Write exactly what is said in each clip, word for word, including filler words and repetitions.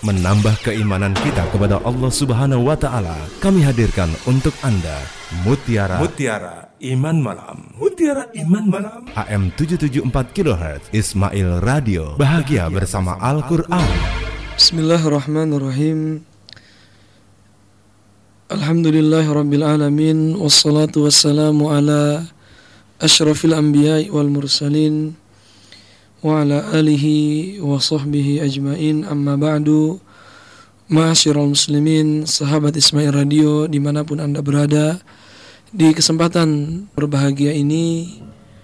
menambah keimanan kita kepada Allah Subhanahu wa taala. Kami hadirkan untuk Anda Mutiara Mutiara Iman Malam. Mutiara Iman Malam. A M tujuh tujuh empat kilohertz Ismail Radio. Bahagia bersama Al-Qur'an. Bismillahirrahmanirrahim. Alhamdulillahirabbil alamin wassalatu wassalamu ala asyrafil anbiya'i wal mursalin wa ala alihi wa sahbihi ajmain, amma ba'du. Ma'asyiral muslimin, sahabat Ismail Radio dimanapun Anda berada, di kesempatan berbahagia ini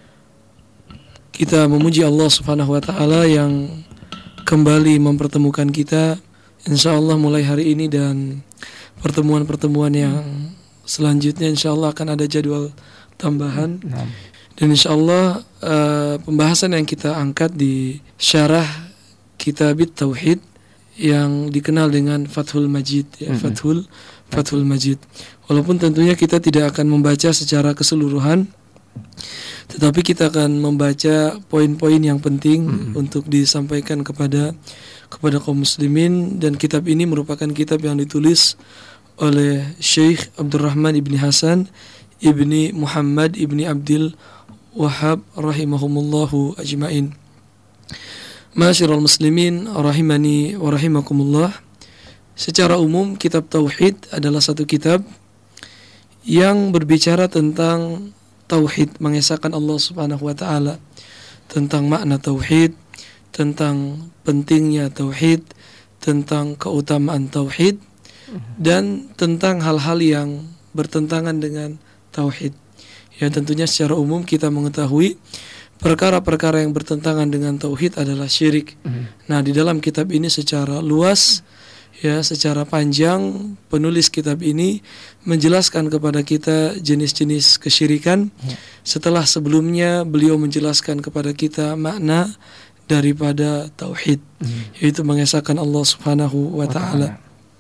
kita memuji Allah Subhanahu wa taala yang kembali mempertemukan kita, insyaallah mulai hari ini dan pertemuan-pertemuan yang selanjutnya insyaallah akan ada jadwal tambahan. Nah. Dan insyaallah uh, pembahasan yang kita angkat di syarah Kitabit Tauhid yang dikenal dengan Fathul Majid, ya, mm-hmm. Fathul Fathul Majid. Walaupun tentunya kita tidak akan membaca secara keseluruhan, tetapi kita akan membaca poin-poin yang penting mm-hmm. untuk disampaikan kepada kepada kaum muslimin. Dan kitab ini merupakan kitab yang ditulis oleh Syekh Abdurrahman ibni Hasan ibni Muhammad ibni Abdul Wahab rahimahumullahu ajmain. Ma'asyiral muslimin rahimani wa rahimakumullah. Secara umum kitab tauhid adalah satu kitab yang berbicara tentang tauhid, mengesahkan Allah Subhanahu wa taala, tentang makna tauhid, tentang pentingnya tauhid, tentang keutamaan tauhid, dan tentang hal-hal yang bertentangan dengan tauhid. Ya, tentunya secara umum kita mengetahui perkara-perkara yang bertentangan dengan tauhid adalah syirik. Mm. Nah, di dalam kitab ini secara luas, ya, secara panjang penulis kitab ini menjelaskan kepada kita jenis-jenis kesyirikan. Mm. Setelah sebelumnya beliau menjelaskan kepada kita makna daripada tauhid, mm. yaitu mengesahkan Allah Subhanahu wa taala.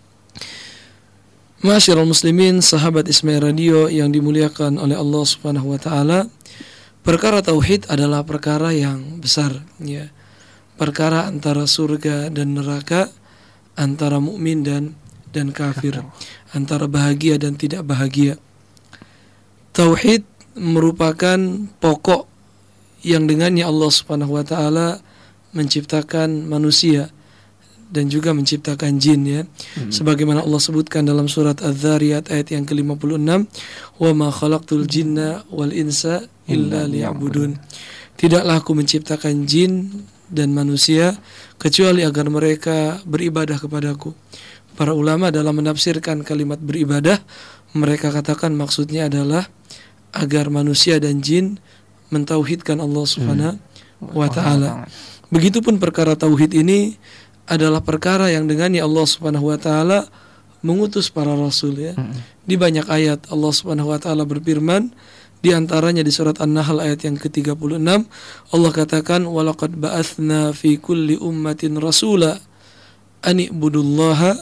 Ma'asyiral muslimin, sahabat Ismail Radio yang dimuliakan oleh Allah Subhanahu wa taala, perkara tauhid adalah perkara yang besar, ya. Perkara antara surga dan neraka, antara mukmin dan dan kafir, antara bahagia dan tidak bahagia. Tauhid merupakan pokok yang dengannya Allah Subhanahu wa taala menciptakan manusia dan juga menciptakan jin, ya. Hmm. Sebagaimana Allah sebutkan dalam surat Az-Zariyat ayat yang ke lima puluh enam, "Wa ma khalaqtul jinna wal insa illa liya'budun." Tidaklah aku menciptakan jin dan manusia kecuali agar mereka beribadah kepadaku. Para ulama dalam menafsirkan kalimat beribadah, mereka katakan maksudnya adalah agar manusia dan jin mentauhidkan Allah Subhanahu hmm. wa taala. Begitupun perkara tauhid ini adalah perkara yang dengannya Allah Subhanahu wa taala mengutus para rasul, ya. Mm-hmm. Di banyak ayat Allah Subhanahu wa taala berfirman, di antaranya di surat An-Nahl ayat yang ke tiga puluh enam, Allah katakan, "Walaqad ba'atsna fi kulli ummatin rasula an ibudullaha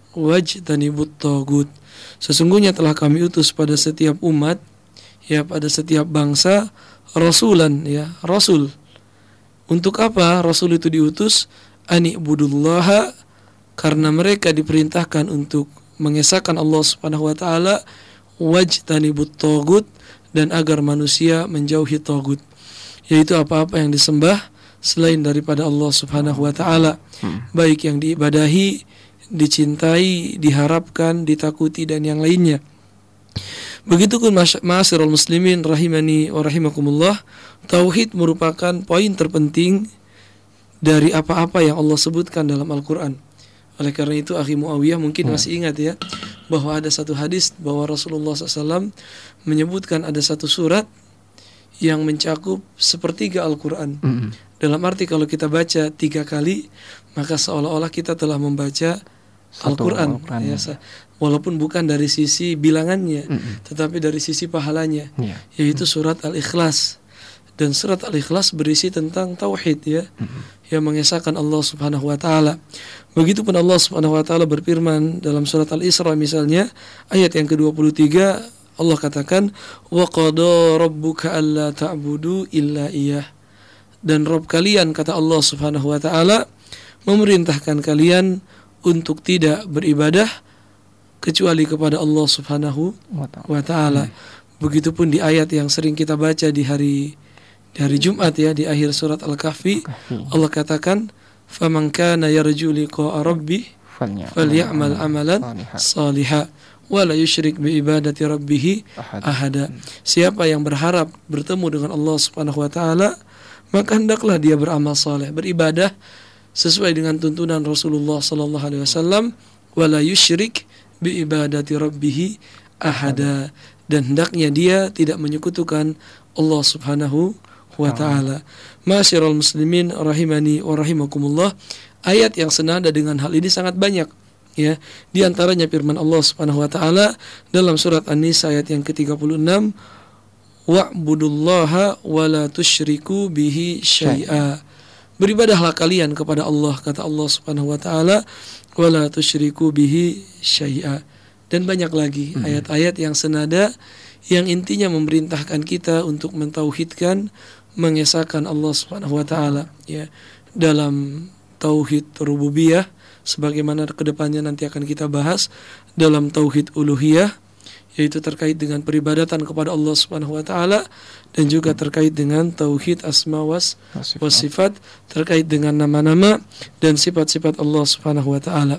wajtanibut tagut." Sesungguhnya telah kami utus pada setiap umat, ya, pada setiap bangsa rasulan, ya, rasul. Untuk apa rasul itu diutus? Ani ibudullaha, karena mereka diperintahkan untuk mengesahkan Allah Subhanahu wa taala, wajtanibut tagut, dan agar manusia menjauhi tagut, yaitu apa-apa yang disembah selain daripada Allah Subhanahu wa taala, hmm. baik yang diibadahi, dicintai, diharapkan, ditakuti, dan yang lainnya. Begitupun ma'asyiral muslimin rahimani wa rahimakumullah, tauhid merupakan poin terpenting dari apa-apa yang Allah sebutkan dalam Al-Quran. Oleh karena itu, akhi Muawiyah mungkin hmm. masih ingat, ya, bahwa ada satu hadis bahwa Rasulullah shallallahu alaihi wasallam menyebutkan ada satu surat yang mencakup sepertiga Al-Quran. Hmm. Dalam arti kalau kita baca tiga kali, maka seolah-olah kita telah membaca Al-Quran, Al-Quran, ya. Walaupun bukan dari sisi bilangannya, hmm. tetapi dari sisi pahalanya, yeah. yaitu surat Al-Ikhlas. Dan surat Al-Ikhlas berisi tentang tauhid, ya, mm-hmm. yang mengesahkan Allah Subhanahu wa taala. Begitupun Allah Subhanahu wa taala berfirman dalam surat Al-Isra misalnya ayat yang ke dua puluh tiga, Allah katakan, "Wa qada rabbuka alla ta'budu illa iyyah." Dan Rabb kalian, kata Allah Subhanahu wa taala, memerintahkan kalian untuk tidak beribadah kecuali kepada Allah Subhanahu wa taala. Hmm. Begitupun di ayat yang sering kita baca di hari di hari Jumat ya, di akhir surat Al-Kahfi, Allah katakan, "Faman kana yarju liqa'a rabbih falyamal amalan salihah wa la yusyrik bi ibadati rabbih ahada." Siapa yang berharap bertemu dengan Allah Subhanahu wa taala, maka hendaklah dia beramal saleh, beribadah sesuai dengan tuntunan Rasulullah sallallahu alaihi wasallam, wa la yusyrik bi ibadati rabbih ahada, dan hendaknya dia tidak menyekutukan Allah Subhanahu wa taala. Ma'asyiral muslimin rahimani wa rahimakumullah, ayat yang senada dengan hal ini sangat banyak ya. Di antaranya firman Allah Subhanahu wa taala dalam surat An-Nisa ayat yang ke tiga puluh enam, wa'budullaha wa la tusyriku bihi syai'a. Beribadahlah kalian kepada Allah, kata Allah Subhanahu wa taala, wa la tusyriku bihi syai'a. Dan banyak lagi hmm. ayat-ayat yang senada yang intinya memerintahkan kita untuk mentauhidkan, mengesahkan Allah Subhanahu wa taala ya, dalam tauhid rububiyah sebagaimana kedepannya nanti akan kita bahas, dalam tauhid uluhiyah yaitu terkait dengan peribadatan kepada Allah Subhanahu wa taala, dan juga terkait dengan tauhid asma was wasifat, terkait dengan nama-nama dan sifat-sifat Allah Subhanahu wa taala.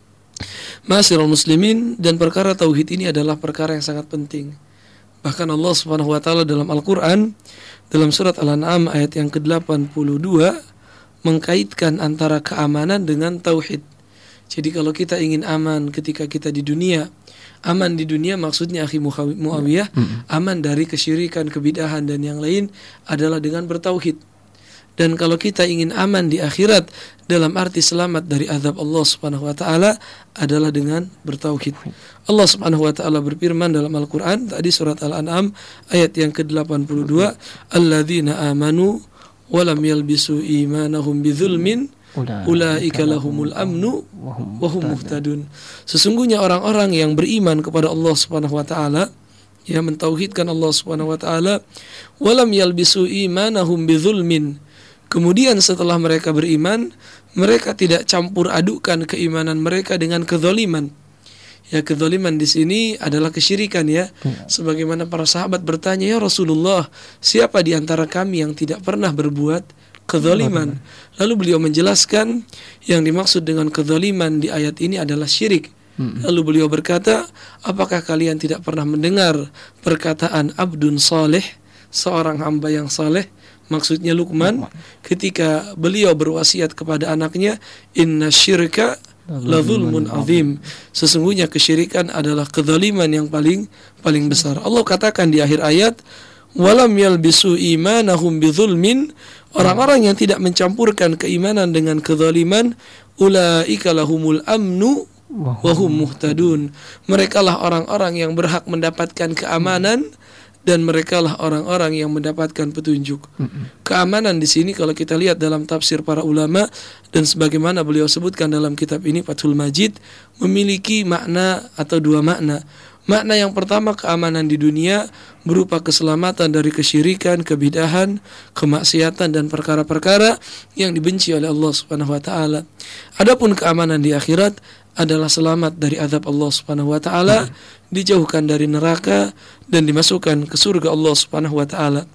Ma'asyiral muslimin, dan perkara tauhid ini adalah perkara yang sangat penting. Bahkan Allah Subhanahu wa taala dalam Al-Qur'an dalam surat Al-An'am ayat yang ke delapan puluh dua mengkaitkan antara keamanan dengan tauhid. Jadi kalau kita ingin aman ketika kita di dunia, aman di dunia maksudnya akhi Muawiyah, aman dari kesyirikan, kebidahan dan yang lain adalah dengan bertauhid. Dan kalau kita ingin aman di akhirat dalam arti selamat dari azab Allah Subhanahu wa taala adalah dengan bertauhid. Allah Subhanahu wa taala berfirman dalam Al-Qur'an tadi surat Al-An'am ayat yang ke delapan puluh dua, alladzina amanu wa lam yalbisu imanahum bidzulmin ulaika lahumul amnu wa hum muhtadun. Sesungguhnya orang-orang yang beriman kepada Allah Subhanahu wa taala, ya, mentauhidkan Allah Subhanahu wa taala, wa lam yalbisu imanahum bidzulmin, kemudian setelah mereka beriman, mereka tidak campur adukan keimanan mereka dengan kezaliman. Ya, kezaliman di sini adalah kesyirikan ya. Sebagaimana para sahabat bertanya, ya Rasulullah, siapa di antara kami yang tidak pernah berbuat kezaliman? Lalu beliau menjelaskan yang dimaksud dengan kezaliman di ayat ini adalah syirik. Lalu beliau berkata, apakah kalian tidak pernah mendengar perkataan abdun saleh, seorang hamba yang saleh? Maksudnya Luqman ketika beliau berwasiat kepada anaknya, inna syirka la zulmun azim, sesungguhnya kesyirikan adalah kezaliman yang paling paling besar. Allah katakan di akhir ayat, walam yalbisu imanahum bidzulmin, orang-orang yang tidak mencampurkan keimanan dengan kezaliman, ulaika lahumul amnu wa hum muhtadun, merekalah orang-orang yang berhak mendapatkan keamanan dan merekalah orang-orang yang mendapatkan petunjuk. Mm-hmm. Keamanan di sini kalau kita lihat dalam tafsir para ulama dan sebagaimana beliau sebutkan dalam kitab ini Fathul Majid, memiliki makna atau dua makna. Makna yang pertama, keamanan di dunia berupa keselamatan dari kesyirikan, kebidahan, kemaksiatan dan perkara-perkara yang dibenci oleh Allah Subhanahu wa taala. Adapun keamanan di akhirat adalah selamat dari azab Allah Subhanahu wa taala, dijauhkan dari neraka dan dimasukkan ke surga Allah Subhanahu wa taala.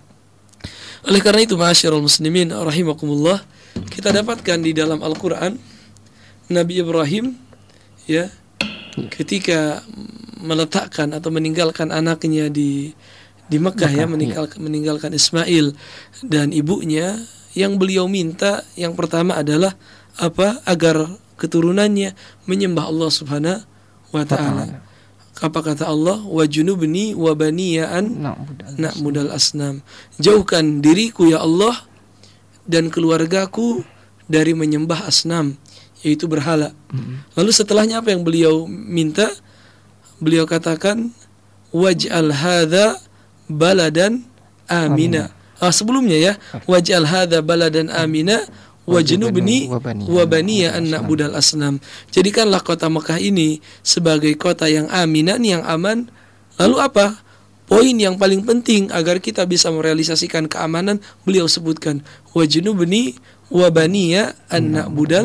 Oleh karena itu, ma'asyiral muslimin rahimakumullah, kita dapatkan di dalam Al-Qur'an Nabi Ibrahim ya, ketika meletakkan atau meninggalkan anaknya di di Mekah ya, meninggalkan meninggalkan Ismail dan ibunya, yang beliau minta yang pertama adalah apa? Agar keturunannya menyembah Allah Subhanahu wa taala. Apa kata Allah? Wa junubni wa baniya an na'budal asnam. Jauhkan diriku ya Allah dan keluargaku dari menyembah asnam, yaitu berhala. Mm-hmm. Lalu setelahnya apa yang beliau minta? Beliau katakan waj'al hadza baladan amina. Ah, sebelumnya ya, waj'al hadza baladan amina wajnubni wa baniya an na'budal asnam. Jadikanlah kota Mekah ini sebagai kota yang aminan, yang aman. Lalu apa? Poin yang paling penting agar kita bisa merealisasikan keamanan, beliau sebutkan wajnubni wa baniya an na'budal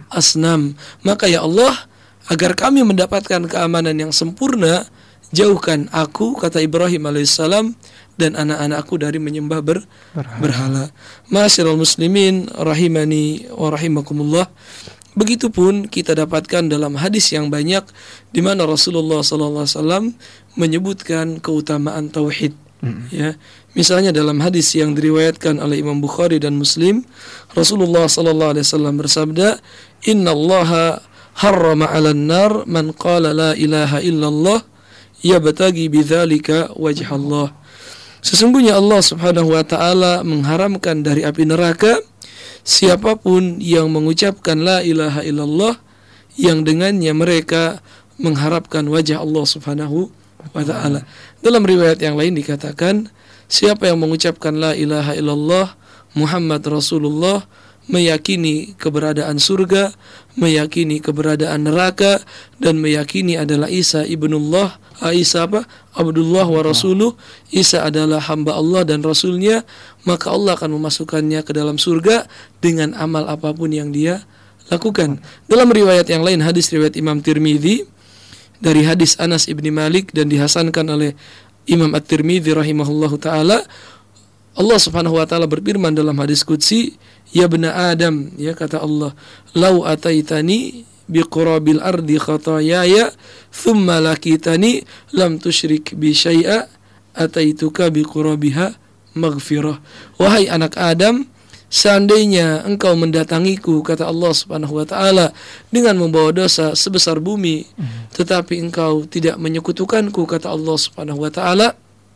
asnam. Maka ya Allah, agar kami mendapatkan keamanan yang sempurna, jauhkan aku, kata Ibrahim alaihissalam, dan anak-anakku dari menyembah ber, berhala. berhala. Ma'asyiral muslimin rahimani wa rahimakumullah. Begitupun kita dapatkan dalam hadis yang banyak di mana Rasulullah sallallahu alaihi wasallam menyebutkan keutamaan tauhid. Mm-hmm. Ya, misalnya dalam hadis yang diriwayatkan oleh Imam Bukhari dan Muslim, Rasulullah sallallahu alaihi wasallam bersabda, "Innallaha harrama 'alan nar man qala la ilaha illallah yabtaghi bidzalika wajhallah." Sesungguhnya Allah Subhanahu wa taala mengharamkan dari api neraka siapapun yang mengucapkan la ilaha illallah yang dengannya mereka mengharapkan wajah Allah Subhanahu wa ta'ala. Dalam riwayat yang lain dikatakan, siapa yang mengucapkan la ilaha illallah Muhammad Rasulullah, meyakini keberadaan surga, meyakini keberadaan neraka, dan meyakini adalah Isa ibnullah, Isa apa? Abdullah wa Rasuluh, Isa adalah hamba Allah dan Rasulnya, maka Allah akan memasukkannya ke dalam surga dengan amal apapun yang dia lakukan. Dalam riwayat yang lain, hadis riwayat Imam Tirmidzi dari hadis Anas ibni Malik dan dihasankan oleh Imam At-Tirmidzi rahimahullahu ta'ala, Allah Subhanahu wa ta'ala berfirman dalam hadis qudsi, "Ya bna Adam," ya kata Allah, "lau ataitani biqurabil ardi khatayaya thumma lakitani lam tusyrik bi syai'a ataituka biqurabiha maghfirah." Wahai anak Adam, seandainya engkau mendatangiku, kata Allah Subhanahu wa ta'ala, dengan membawa dosa sebesar bumi, tetapi engkau tidak menyekutukanku, kata Allah Subhanahu wa ta'ala,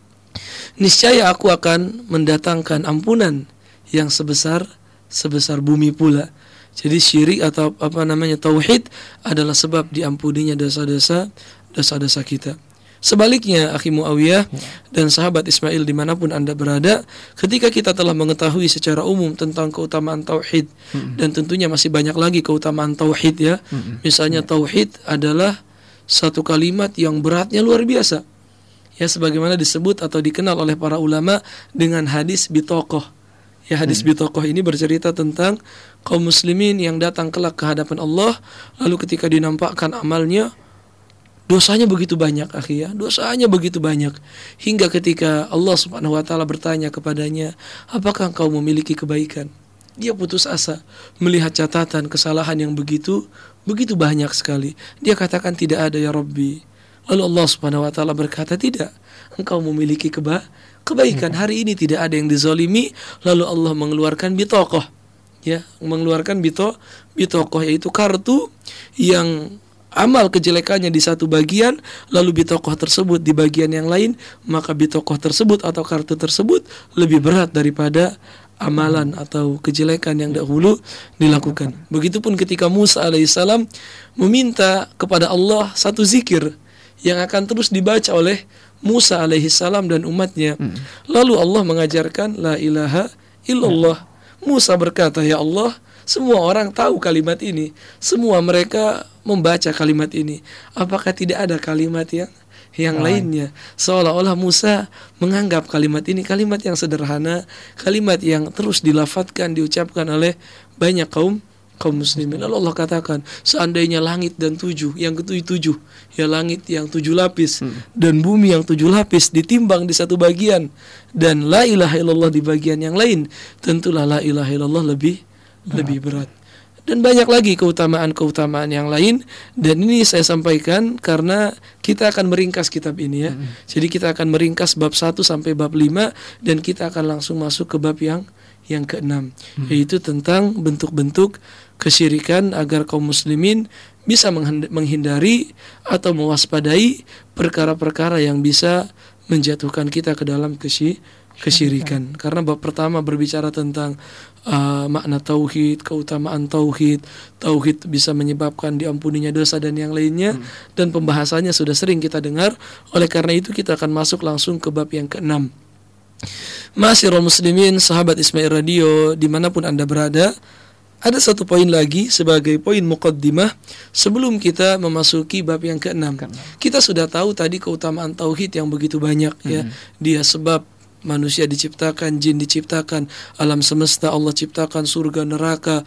niscaya aku akan mendatangkan ampunan yang sebesar sebesar bumi pula. Jadi syirik atau apa namanya tauhid adalah sebab diampuninya dosa-dosa dosa-dosa kita. Sebaliknya, akhi Muawiyah dan sahabat Ismail dimanapun anda berada, ketika kita telah mengetahui secara umum tentang keutamaan tauhid, hmm. dan tentunya masih banyak lagi keutamaan tauhid ya, hmm. misalnya tauhid adalah satu kalimat yang beratnya luar biasa, ya sebagaimana disebut atau dikenal oleh para ulama dengan hadis bitokoh. Ya, hadis hmm. bitokoh ini bercerita tentang kaum muslimin yang datang kelak ke hadapan Allah, lalu ketika dinampakkan amalnya, dosanya begitu banyak, akhi ya, dosanya begitu banyak, hingga ketika Allah Subhanahu wa ta'ala bertanya kepadanya, apakah engkau memiliki kebaikan? Dia putus asa melihat catatan kesalahan yang begitu begitu banyak sekali. Dia katakan, tidak ada ya Rabbi. Lalu Allah Subhanahu wa ta'ala berkata, tidak, engkau memiliki keba kebaikan. Hari ini tidak ada yang dizalimi. Lalu Allah mengeluarkan bitokoh, ya, mengeluarkan bito bitokoh, yaitu kartu yang amal kejelekannya di satu bagian, lalu bitokoh tersebut di bagian yang lain, maka bitokoh tersebut atau kartu tersebut lebih berat daripada amalan atau kejelekan yang dahulu dilakukan. Begitupun ketika Musa alaihissalam meminta kepada Allah satu zikir yang akan terus dibaca oleh Musa alaihissalam dan umatnya. Lalu Allah mengajarkan la ilaha illallah. Musa berkata, ya Allah, semua orang tahu kalimat ini, semua mereka membaca kalimat ini. Apakah tidak ada kalimat yang yang oh. lainnya? Seolah-olah Musa menganggap kalimat ini kalimat yang sederhana, kalimat yang terus dilafadzkan, diucapkan oleh banyak kaum kaum muslimin. Lalu Allah katakan, seandainya langit dan tujuh, yang ketujuh tujuh, ya langit yang tujuh lapis hmm. dan bumi yang tujuh lapis ditimbang di satu bagian, dan la ilaha illallah di bagian yang lain, tentulah la ilaha illallah lebih lebih berat. Dan banyak lagi keutamaan-keutamaan yang lain, dan ini saya sampaikan karena kita akan meringkas kitab ini ya. Mm-hmm. Jadi kita akan meringkas bab satu sampai bab lima, dan kita akan langsung masuk ke bab yang yang keenam, mm-hmm. yaitu tentang bentuk-bentuk kesyirikan agar kaum muslimin bisa menghindari atau mewaspadai perkara-perkara yang bisa menjatuhkan kita ke dalam kesy kesyirikan. Karena bab pertama berbicara tentang uh, makna tauhid, keutamaan tauhid, tauhid bisa menyebabkan diampuninya dosa dan yang lainnya, hmm. dan pembahasannya sudah sering kita dengar. Oleh karena itu kita akan masuk langsung ke bab yang keenam. Ma'asyiral muslimin, sahabat Ismail Radio dimanapun anda berada, ada satu poin lagi sebagai poin muqaddimah sebelum kita memasuki bab yang keenam. Kita sudah tahu tadi keutamaan tauhid yang begitu banyak, hmm. ya. Dia sebab manusia diciptakan, jin diciptakan, alam semesta Allah ciptakan, surga, neraka,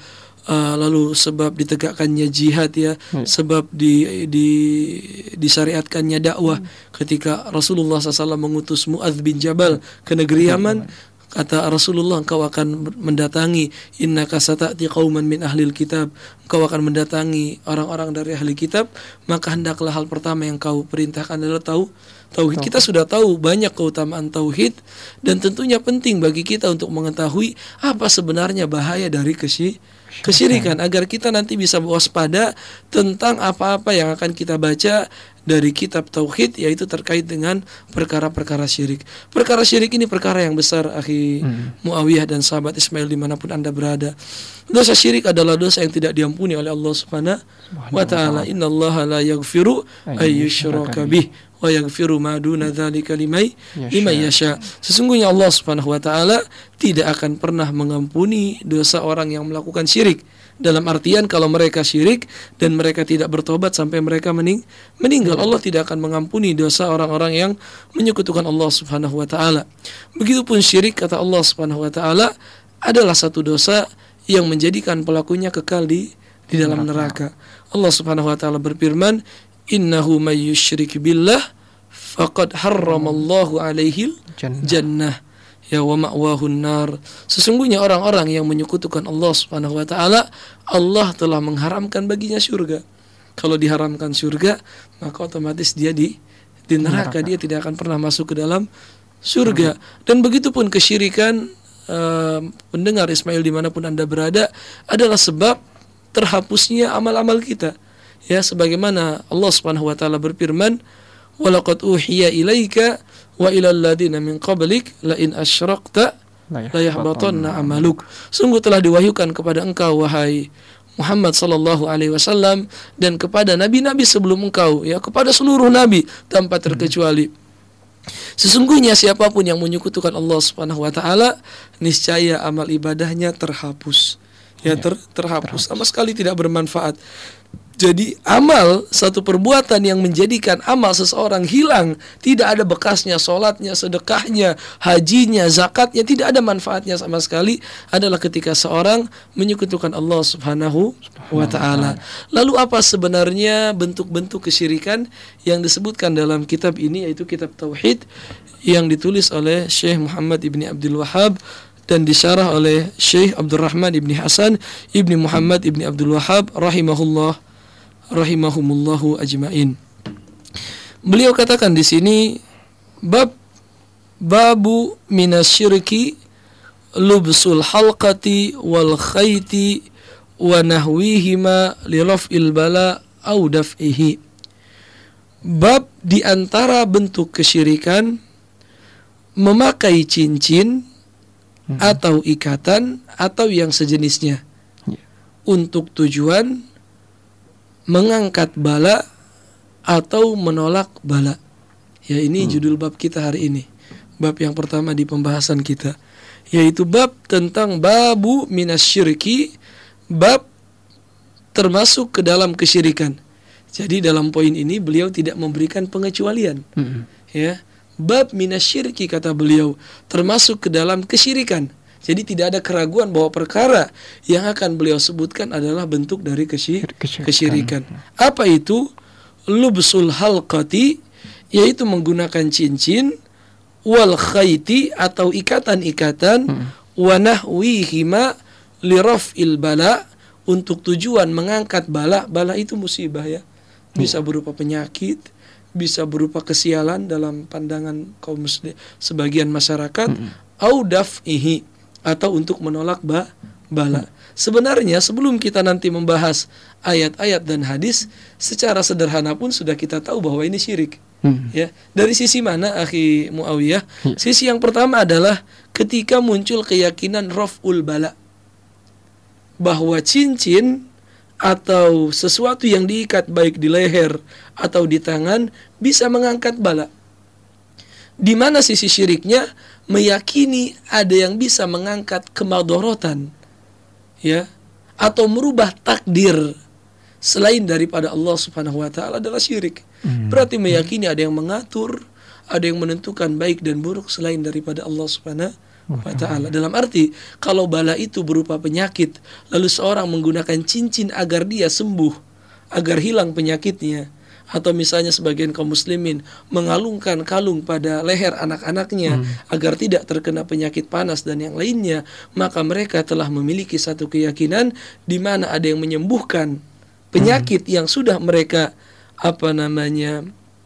uh, lalu sebab ditegakkannya jihad ya, hmm. sebab di, di disyariatkannya dakwah. Hmm. Ketika Rasulullah shallallahu alaihi wasallam mengutus Mu'adz bin Jabal ke negeri Yaman, kata Rasulullah, engkau akan mendatangi innaka sata'ti qauman min ahlil kitab, engkau akan mendatangi orang-orang dari ahli kitab, maka hendaklah hal pertama yang kau perintahkan adalah tahu tauhid. Kita sudah tahu banyak keutamaan tauhid, dan tentunya penting bagi kita untuk mengetahui apa sebenarnya bahaya dari kesy- kesyirikan, agar kita nanti bisa waspada tentang apa-apa yang akan kita baca dari kitab tauhid, yaitu terkait dengan perkara-perkara syirik. Perkara syirik ini perkara yang besar, akhi hmm. Muawiyah dan sahabat Ismail dimanapun Anda berada. Dosa syirik adalah dosa yang tidak diampuni oleh Allah Subhanahu wa ta'ala. Innallaha la yaghfiru ayyushraka bih wa yaghfiru ma duna dzalika liman yasha. Sesungguhnya Allah Subhanahu wa ta'ala tidak akan pernah mengampuni dosa orang yang melakukan syirik. Dalam artian kalau mereka syirik dan mereka tidak bertobat sampai mereka mening- meninggal, Allah tidak akan mengampuni dosa orang-orang yang menyekutukan Allah Subhanahu wa ta'ala. Begitupun syirik, kata Allah Subhanahu wa ta'ala, adalah satu dosa yang menjadikan pelakunya kekal di di dalam neraka. Allah Subhanahu wa ta'ala berfirman, innahu may yusyrik billah faqad harramallahu alaihil jannah ya wa ma'wahun nar. Sesungguhnya orang-orang yang menyekutukan Allah Subhanahu wa ta'ala, Allah telah mengharamkan baginya surga. Kalau diharamkan surga, maka otomatis dia di di neraka, dia tidak akan pernah masuk ke dalam surga. Dan begitupun kesyirikan, uh, pendengar Ismail dimanapun Anda berada, adalah sebab terhapusnya amal-amal kita. Ya, sebagaimana Allah Subhanahu wa ta'ala berfirman, walaqad uhiya ilaika wa ilal ladina min qablik la in asyrakta la yahbatanna amaluk. Sungguh telah diwahyukan kepada engkau wahai Muhammad sallallahu alaihi wasallam, dan kepada nabi-nabi sebelum engkau, ya, kepada seluruh nabi tanpa terkecuali. Sesungguhnya siapapun yang menyekutukan Allah Subhanahu wa ta'ala, niscaya amal ibadahnya terhapus. Ya, ter, terhapus, sama sekali tidak bermanfaat. Jadi amal, satu perbuatan yang menjadikan amal seseorang hilang, tidak ada bekasnya, sholatnya, sedekahnya, hajinya, zakatnya, tidak ada manfaatnya sama sekali, adalah ketika seorang menyekutukan Allah Subhanahu wa ta'ala. Lalu apa sebenarnya bentuk-bentuk kesyirikan yang disebutkan dalam kitab ini, yaitu kitab Tauhid yang ditulis oleh Syekh Muhammad ibni Abdul Wahhab dan disyarah oleh Syekh Abdurrahman ibni Hasan ibni Muhammad ibni Abdul Wahhab rahimahullah rahimahumullahu ajmain. Beliau katakan di sini, bab babu minasyirki lubsul halqati wal khayti wa nahwihima li raf'il bala au daf'ihi. Bab di antara bentuk kesyirikan memakai cincin hmm. atau ikatan atau yang sejenisnya yeah. untuk tujuan mengangkat bala atau menolak bala. Ya, ini hmm. judul bab kita hari ini. Bab yang pertama di pembahasan kita, yaitu bab tentang babu minasyirki, bab termasuk ke dalam kesyirikan. Jadi dalam poin ini beliau tidak memberikan pengecualian. Hmm. Ya, bab minasyirki, kata beliau, termasuk ke dalam kesyirikan. Jadi tidak ada keraguan bahwa perkara yang akan beliau sebutkan adalah bentuk dari kesy- kesyirikan. Apa itu? Lubsul halqati, yaitu menggunakan cincin, wal khayti atau ikatan-ikatan, hmm. wa nahwihima li raf'il bala, untuk tujuan mengangkat bala. Bala itu musibah, ya. Bisa berupa penyakit, bisa berupa kesialan dalam pandangan kaum muslim sebagian masyarakat, hmm. au daf'ihi, atau untuk menolak ba, bala. Sebenarnya sebelum kita nanti membahas ayat-ayat dan hadis, secara sederhana pun sudah kita tahu bahwa ini syirik. Hmm. Ya, dari sisi mana, akhi Muawiyah? Hmm. Sisi yang pertama adalah ketika muncul keyakinan raf'ul bala, bahwa cincin atau sesuatu yang diikat baik di leher atau di tangan bisa mengangkat bala. Di mana sisi syiriknya? Meyakini ada yang bisa mengangkat kemadorotan, ya, atau merubah takdir selain daripada Allah Subhanahu wa ta'ala adalah syirik. Hmm. Berarti meyakini ada yang mengatur, ada yang menentukan baik dan buruk selain daripada Allah Subhanahu wa ta'ala. Dalam arti kalau bala itu berupa penyakit, lalu seorang menggunakan cincin agar dia sembuh, agar hilang penyakitnya, atau misalnya sebagian kaum muslimin mengalungkan kalung pada leher anak-anaknya hmm. agar tidak terkena penyakit panas dan yang lainnya, maka mereka telah memiliki satu keyakinan di mana ada yang menyembuhkan penyakit hmm. yang sudah mereka apa namanya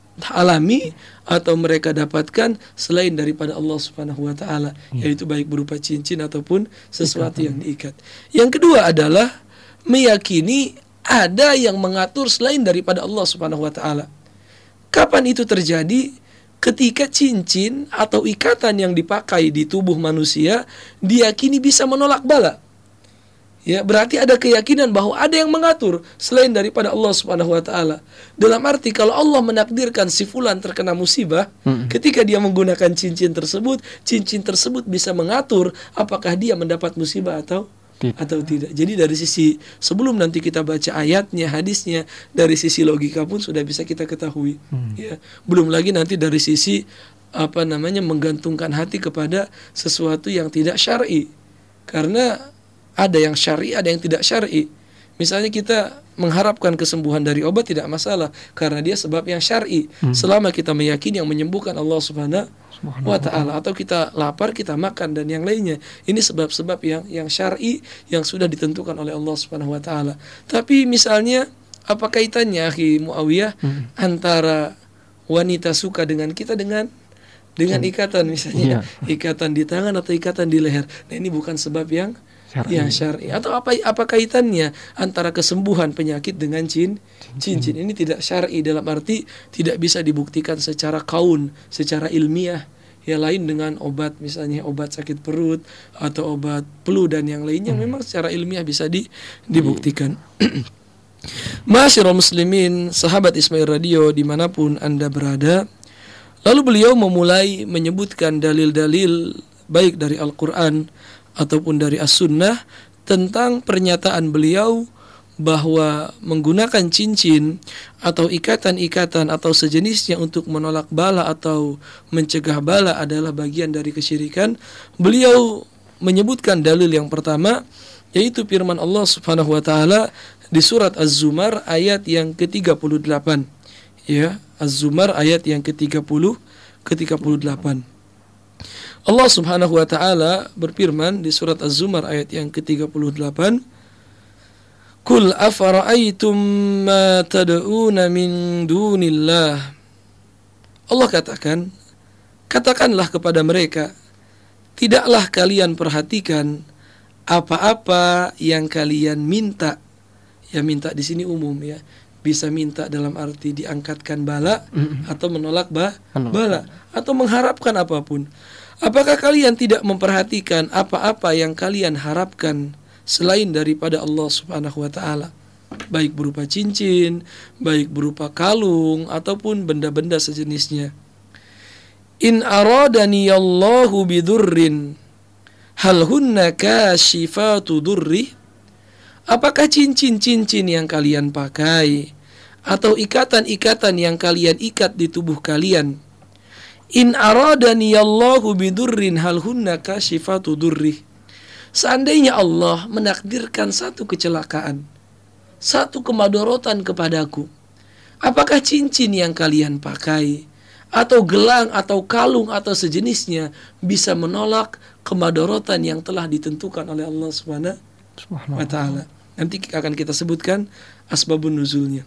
alami atau mereka dapatkan selain daripada Allah Subhanahu wa taala, hmm. yaitu baik berupa cincin ataupun sesuatu yang diikat. Yang kedua adalah meyakini ada yang mengatur selain daripada Allah Subhanahu wa taala. Kapan itu terjadi? Ketika cincin atau ikatan yang dipakai di tubuh manusia diyakini bisa menolak bala. Ya, berarti ada keyakinan bahwa ada yang mengatur selain daripada Allah Subhanahu wa taala. Dalam arti kalau Allah menakdirkan si fulan terkena musibah, hmm. ketika dia menggunakan cincin tersebut, cincin tersebut bisa mengatur apakah dia mendapat musibah atau tidak. atau tidak. Jadi dari sisi sebelum nanti kita baca ayatnya, hadisnya, dari sisi logika pun sudah bisa kita ketahui. Hmm. Ya, belum lagi nanti dari sisi apa namanya menggantungkan hati kepada sesuatu yang tidak syar'i. Karena ada yang syar'i, ada yang tidak syar'i. Misalnya kita mengharapkan kesembuhan dari obat tidak masalah karena dia sebab yang syar'i. Hmm. Selama kita meyakini yang menyembuhkan Allah Subhanahu wa ta'ala, atau kita lapar kita makan dan yang lainnya. Ini sebab-sebab yang yang syar'i yang sudah ditentukan oleh Allah Subhanahu wa ta'ala. Tapi misalnya apa kaitannya akhi Muawiyah hmm. antara wanita suka dengan kita dengan dengan ikatan misalnya, yeah. ikatan di tangan atau ikatan di leher. Nah, ini bukan sebab yang syar'i. Ya syar'i. Atau apa apa kaitannya antara kesembuhan penyakit dengan cin, cincin? Ini tidak syar'i, dalam arti tidak bisa dibuktikan secara kaun, secara ilmiah. Ya, lain dengan obat, misalnya obat sakit perut atau obat flu dan yang lainnya, hmm. memang secara ilmiah bisa di, dibuktikan. Ma'asyiral muslimin, sahabat Ismail Radio dimanapun Anda berada, lalu beliau memulai menyebutkan dalil-dalil baik dari Al-Quran ataupun dari As-Sunnah tentang pernyataan beliau bahwa menggunakan cincin atau ikatan-ikatan atau sejenisnya untuk menolak bala atau mencegah bala adalah bagian dari kesyirikan. Beliau menyebutkan dalil yang pertama, yaitu firman Allah Subhanahu wa taala di surat Az-Zumar ayat yang ke tiga puluh delapan. Ya, Az-Zumar ayat yang ke tiga puluh ke tiga puluh delapan. Allah Subhanahu wa taala berfirman di surat Az-Zumar ayat yang ke tiga puluh delapan, "Qul afara'aytum ma tad'una min dunillah." Allah katakan, katakanlah kepada mereka, tidaklah kalian perhatikan apa-apa yang kalian minta. Ya, minta di sini umum ya. Bisa minta dalam arti diangkatkan bala mm-hmm. atau menolak bah, bala atau mengharapkan apapun. Apakah kalian tidak memperhatikan apa-apa yang kalian harapkan selain daripada Allah Subhanahu wa taala? Baik berupa cincin, baik berupa kalung ataupun benda-benda sejenisnya. In aradani Allahu bidurrin hal hunna kashifatu durri? Apakah cincin-cincin yang kalian pakai atau ikatan-ikatan yang kalian ikat di tubuh kalian, in aradani Allahu bidurrin hal hunna kashifatu durri, seandainya Allah menakdirkan satu kecelakaan, satu kemadorotan kepadaku, apakah cincin yang kalian pakai atau gelang atau kalung atau sejenisnya bisa menolak kemadorotan yang telah ditentukan oleh Allah Subhanahu wa ta'ala? Nanti akan kita sebutkan asbabun nuzulnya.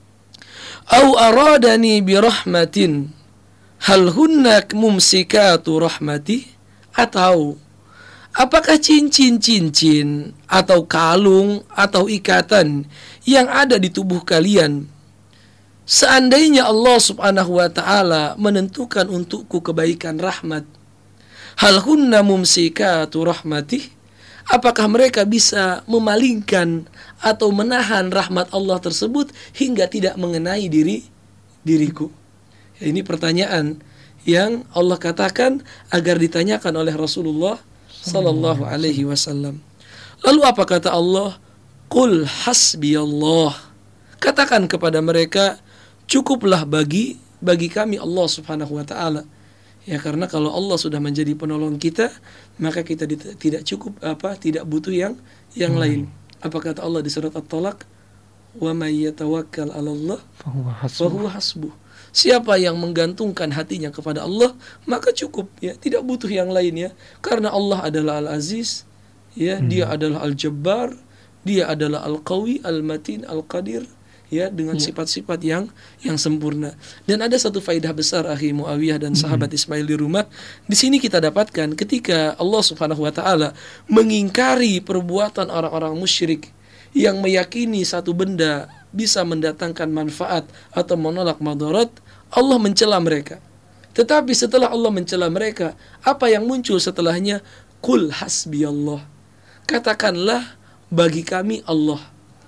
Au aradani birahmatin hal hunna mumsikatu rahmati, atau apakah cincin-cincin atau kalung atau ikatan yang ada di tubuh kalian, seandainya Allah Subhanahu wa ta'ala menentukan untukku kebaikan rahmat, hal hunna mumsikatu rahmati, apakah mereka bisa memalingkan atau menahan rahmat Allah tersebut hingga tidak mengenai diri diriku? Ya, ini pertanyaan yang Allah katakan agar ditanyakan oleh Rasulullah sallallahu alaihi wasallam. Lalu apa kata Allah? Qul hasbiyallah. Katakan kepada mereka, cukuplah bagi bagi kami Allah Subhanahu wa taala. Ya, karena kalau Allah sudah menjadi penolong kita, maka kita di- tidak cukup apa, tidak butuh yang yang Hmm. lain. Apa kata Allah di surat At-Talaq? Wa may yatawakkal 'ala Allah Fahuwa wa hasbuh. huwa hasbuh. Siapa yang menggantungkan hatinya kepada Allah, maka cukup, ya, tidak butuh yang lain, ya. Karena Allah adalah Al-Aziz, ya, Hmm. Dia adalah Al-Jabbar, Dia adalah Al-Qawi, Al-Matin, Al-Qadir, ya, dengan Ya. sifat-sifat yang yang sempurna. Dan ada satu faedah besar, akhi Muawiyah dan sahabat Ismail di rumah. Di sini kita dapatkan ketika Allah Subhanahu wa taala mengingkari perbuatan orang-orang musyrik yang meyakini satu benda bisa mendatangkan manfaat atau menolak madarat, Allah mencela mereka. Tetapi setelah Allah mencela mereka, apa yang muncul setelahnya? Qul hasbiyallah. Katakanlah, bagi kami Allah.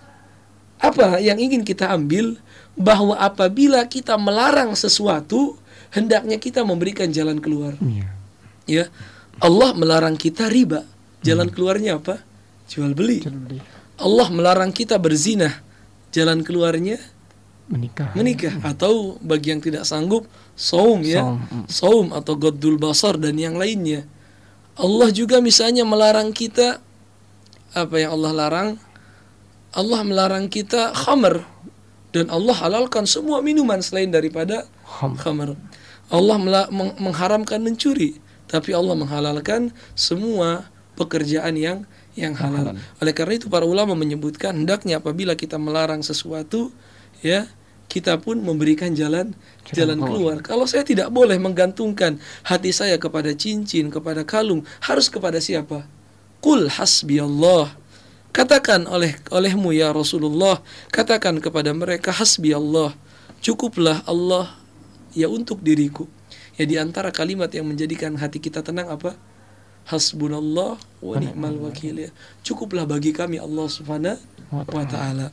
Apa yang ingin kita ambil? Bahwa apabila kita melarang sesuatu, hendaknya kita memberikan jalan keluar. Iya. Ya, Allah melarang kita riba. Jalan keluarnya apa? Jual beli. Jadi Allah melarang kita berzina. Jalan keluarnya menikah. menikah. Atau bagi yang tidak sanggup, saum, ya. Saum, mm. Saum atau ghaddul basar dan yang lainnya. Allah juga misalnya melarang kita, apa yang Allah larang? Allah melarang kita khamr, dan Allah halalkan semua minuman selain daripada Khamr. khamr. Allah mela- meng- mengharamkan mencuri, tapi Allah menghalalkan semua pekerjaan yang yang halal. Oleh karena itu para ulama menyebutkan hendaknya apabila kita melarang sesuatu, ya, kita pun memberikan jalan jalan keluar. Kalau saya tidak boleh menggantungkan hati saya kepada cincin, kepada kalung, harus kepada siapa? Qul hasbiyallah. Katakan oleh olehmu ya Rasulullah, katakan kepada mereka hasbiyallah. Cukuplah Allah, ya, untuk diriku. Ya, di antara kalimat yang menjadikan hati kita tenang apa? Hasbunallah wa ni'mal wakil, ya. Cukuplah bagi kami Allah Subhanahu wa taala.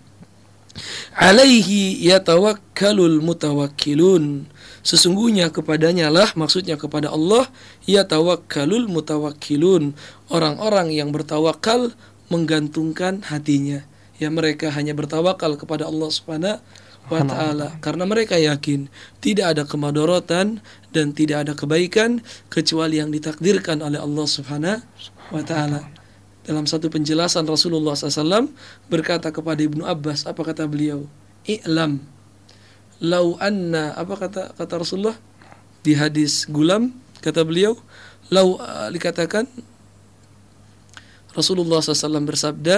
Alaihi yatawakkalul mutawakkilun. Sesungguhnya kepadanya lah, maksudnya kepada Allah, yatawakkalul mutawakkilun. Orang-orang yang bertawakal menggantungkan hatinya. Ya, mereka hanya bertawakal kepada Allah Subhanahu wa ta'ala karena mereka yakin tidak ada kemadharatan dan tidak ada kebaikan kecuali yang ditakdirkan oleh Allah Subhanahu wa ta'ala. Dalam satu penjelasan Rasulullah shallallahu alaihi wasallam berkata kepada Ibnu Abbas, apa kata beliau? I'lam lau anna, apa kata kata Rasulullah di hadis Gulam, kata beliau, lau, uh, dikatakan Rasulullah shallallahu alaihi wasallam bersabda,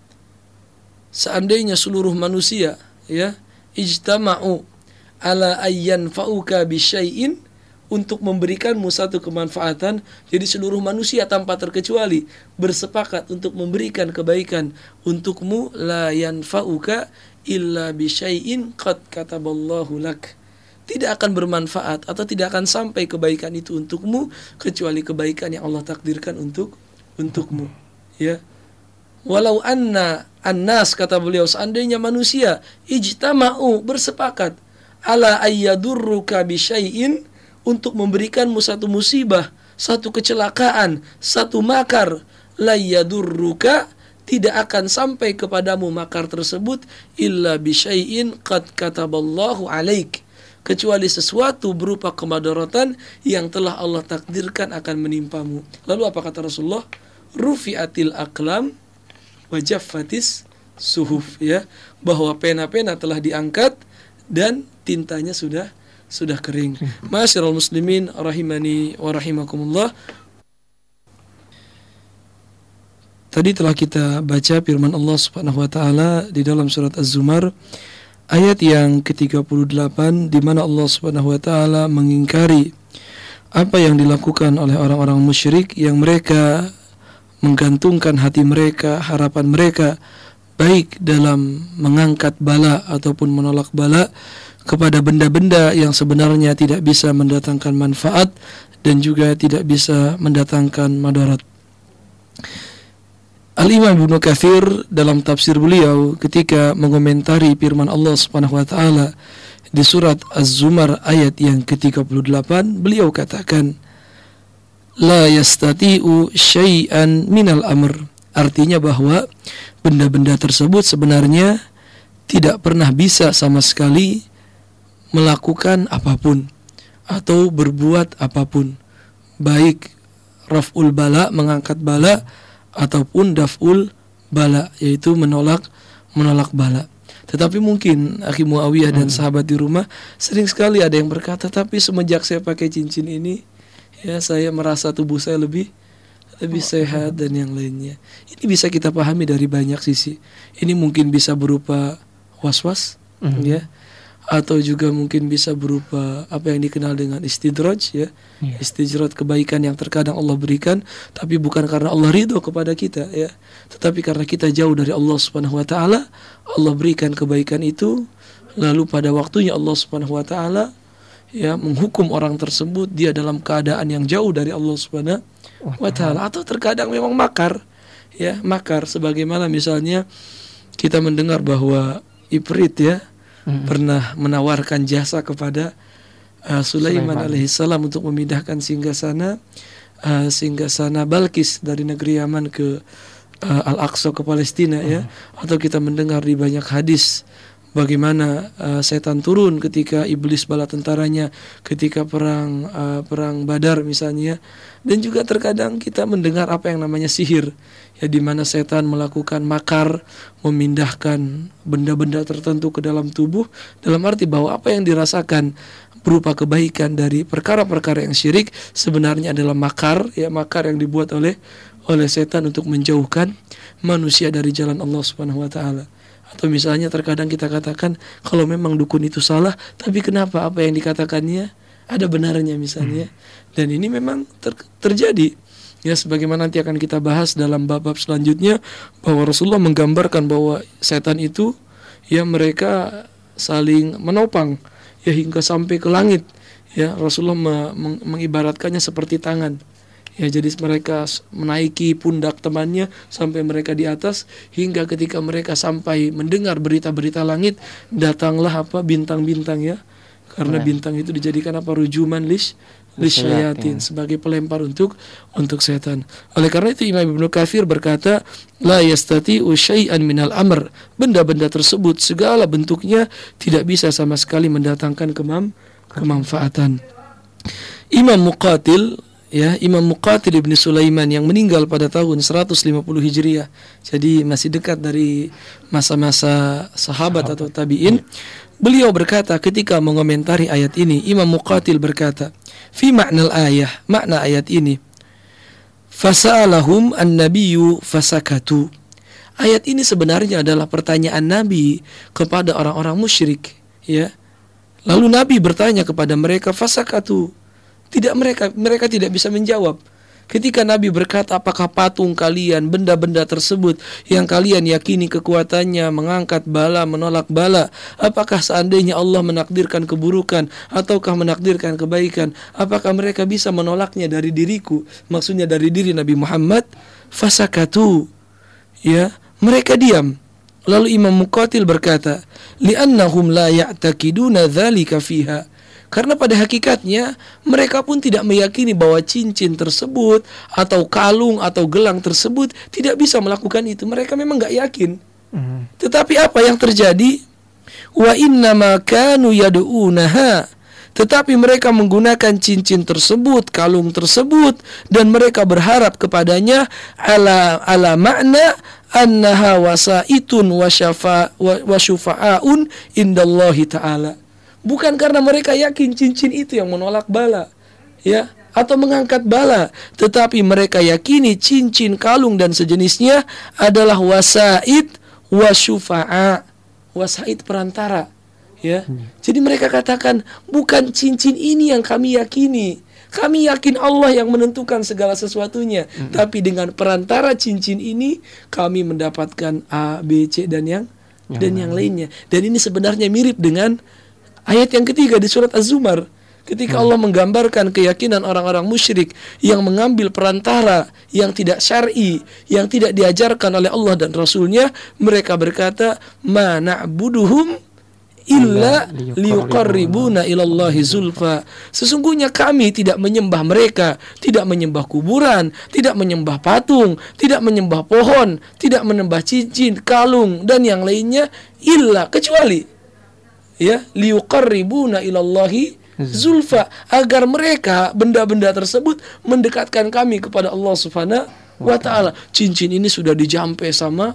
seandainya seluruh manusia, ya, ijtama'u ala ayyan fa'uka bisyai'in, untuk memberikanmu satu kemanfaatan. Jadi seluruh manusia tanpa terkecuali bersepakat untuk memberikan kebaikan untukmu, la yanfa'uka illa bisyai'in qad kataballahu lak. Tidak akan bermanfaat atau tidak akan sampai kebaikan itu untukmu kecuali kebaikan yang Allah takdirkan untuk untukmu, ya. Walau anna annas, kata beliau, seandainya manusia ijtama'u, bersepakat, ala ayyadurruka bisyai'in, untuk memberikanmu satu musibah, satu kecelakaan, satu makar, la yadurruka, tidak akan sampai kepadamu makar tersebut, illa bisyai'in qad kataballahu alaik, kecuali sesuatu berupa kemadharatan yang telah Allah takdirkan akan menimpamu. Lalu apa kata Rasulullah? Rufi'atil aqlam wa jaffatis suhuf, ya, bahwa pena-pena telah diangkat dan tintanya sudah sudah kering. Ma'asyiral muslimin rahimani wa rahimakumullah. Tadi telah kita baca firman Allah Subhanahu wa taala di dalam surat Az-Zumar ayat yang ke tiga puluh delapan, di mana Allah Subhanahu wa taala mengingkari apa yang dilakukan oleh orang-orang musyrik yang mereka menggantungkan hati mereka, harapan mereka, baik dalam mengangkat bala ataupun menolak bala, kepada benda-benda yang sebenarnya tidak bisa mendatangkan manfaat dan juga tidak bisa mendatangkan madarat. Al-Imam Ibnu Katsir dalam tafsir beliau ketika mengomentari firman Allah Subhanahu wa taala di surat Az-Zumar ayat yang ke tiga puluh delapan, beliau katakan, la yastati'u syai'an minal amr. Artinya bahwa benda-benda tersebut sebenarnya tidak pernah bisa sama sekali melakukan apapun atau berbuat apapun, baik raf'ul bala, mengangkat bala, ataupun daf'ul bala, yaitu menolak menolak bala. Tetapi mungkin Akhi Muawiyah dan sahabat di rumah sering sekali ada yang berkata, tapi semenjak saya pakai cincin ini, ya saya merasa tubuh saya lebih lebih sehat dan yang lainnya. Ini bisa kita pahami dari banyak sisi. Ini mungkin bisa berupa was-was, mm-hmm. ya, atau juga mungkin bisa berupa apa yang dikenal dengan istidraj, ya, yeah. istidraj, kebaikan yang terkadang Allah berikan, tapi bukan karena Allah ridho kepada kita, ya, tetapi karena kita jauh dari Allah Subhanahu Wa Taala, Allah berikan kebaikan itu, lalu pada waktunya Allah Subhanahu Wa Taala, ya, menghukum orang tersebut dia dalam keadaan yang jauh dari Allah Subhanahu Wa Taala, atau terkadang memang makar, ya, makar, sebagaimana misalnya kita mendengar bahwa Ifrit, ya, hmm. pernah menawarkan jasa kepada uh, Sulaiman alaihissalam untuk memindahkan singgasana uh, singgasana Balkis dari negeri Yaman ke uh, Al-Aqsa, ke Palestina, hmm. ya, atau kita mendengar di banyak hadis bagaimana uh, setan turun ketika iblis bala tentaranya ketika perang uh, perang Badar misalnya, dan juga terkadang kita mendengar apa yang namanya sihir, ya, di mana setan melakukan makar memindahkan benda-benda tertentu ke dalam tubuh, dalam arti bahwa apa yang dirasakan berupa kebaikan dari perkara-perkara yang syirik sebenarnya adalah makar, ya, makar yang dibuat oleh oleh setan untuk menjauhkan manusia dari jalan Allah Subhanahu Wa Taala. Atau misalnya terkadang kita katakan kalau memang dukun itu salah, tapi kenapa apa yang dikatakannya ada benarnya misalnya. Dan ini memang ter- terjadi, ya, sebagaimana nanti akan kita bahas dalam bab-bab selanjutnya, bahwa Rasulullah menggambarkan bahwa setan itu, ya, mereka saling menopang, ya, hingga sampai ke langit, ya. Rasulullah me- meng- mengibaratkannya seperti tangan, ya, jadi mereka menaiki pundak temannya sampai mereka di atas, hingga ketika mereka sampai mendengar berita-berita langit, datanglah apa bintang-bintang, ya, karena bintang itu dijadikan apa rujuman lis lisyayatin, sebagai pelempar untuk untuk setan. Oleh karena itu Imam Ibnu Katsir berkata, la yastati'u syai'an minal amr, benda-benda tersebut segala bentuknya tidak bisa sama sekali mendatangkan kemam kemanfaatan. Imam Muqatil, ya, Imam Muqatil Ibn Sulaiman yang meninggal pada tahun seratus lima puluh Hijriah, jadi masih dekat dari masa-masa sahabat, sahabat atau tabi'in. Beliau berkata ketika mengomentari ayat ini, Imam Muqatil berkata, fi ma'nal ayah, makna ayat ini, fasa'alahum an-nabiyyu fasakatu. Ayat ini sebenarnya adalah pertanyaan Nabi kepada orang-orang musyrik, ya. Lalu Nabi bertanya kepada mereka, fasakatu. Tidak, mereka mereka tidak bisa menjawab. Ketika Nabi berkata, apakah patung kalian, benda-benda tersebut yang kalian yakini kekuatannya mengangkat bala, menolak bala, apakah seandainya Allah menakdirkan keburukan ataukah menakdirkan kebaikan, apakah mereka bisa menolaknya dari diriku, maksudnya dari diri Nabi Muhammad? Fasakatu, ya, mereka diam. Lalu Imam Muqatil berkata, li'annahum la ya'taqiduna dzalika fiha, karena pada hakikatnya mereka pun tidak meyakini bahwa cincin tersebut atau kalung atau gelang tersebut tidak bisa melakukan itu. Mereka memang gak yakin. Mm. Tetapi apa yang terjadi? Wa innama kanu yad'unaha, tetapi mereka menggunakan cincin tersebut, kalung tersebut, dan mereka berharap kepadanya ala ala makna annaha wasaitun wa syafa wa syufa'aun indallahi ta'ala. Bukan karena mereka yakin cincin itu yang menolak bala, ya, atau mengangkat bala, tetapi mereka yakini cincin, kalung dan sejenisnya adalah wasait wa syufa'a, wasait perantara, ya. Hmm. Jadi mereka katakan, bukan cincin ini yang kami yakini, kami yakin Allah yang menentukan segala sesuatunya, hmm. tapi dengan perantara cincin ini kami mendapatkan A, B, C dan yang yang dan yang lainnya. Dan ini sebenarnya mirip dengan ayat yang ketiga di surat Az-Zumar, ketika hmm. Allah menggambarkan keyakinan orang-orang musyrik yang mengambil perantara yang tidak syar'i, yang tidak diajarkan oleh Allah dan Rasulnya. Mereka berkata, ma na'buduhum illa liyuqarribuna ilallahi zulfa. Sesungguhnya kami tidak menyembah mereka, tidak menyembah kuburan, tidak menyembah patung, tidak menyembah pohon, tidak menyembah cincin, kalung dan yang lainnya, illa, kecuali, ya, liyuqarribuna ilallahi zulfa, agar mereka benda-benda tersebut mendekatkan kami kepada Allah Subhanahu wa taala. Cincin ini sudah dijampe sama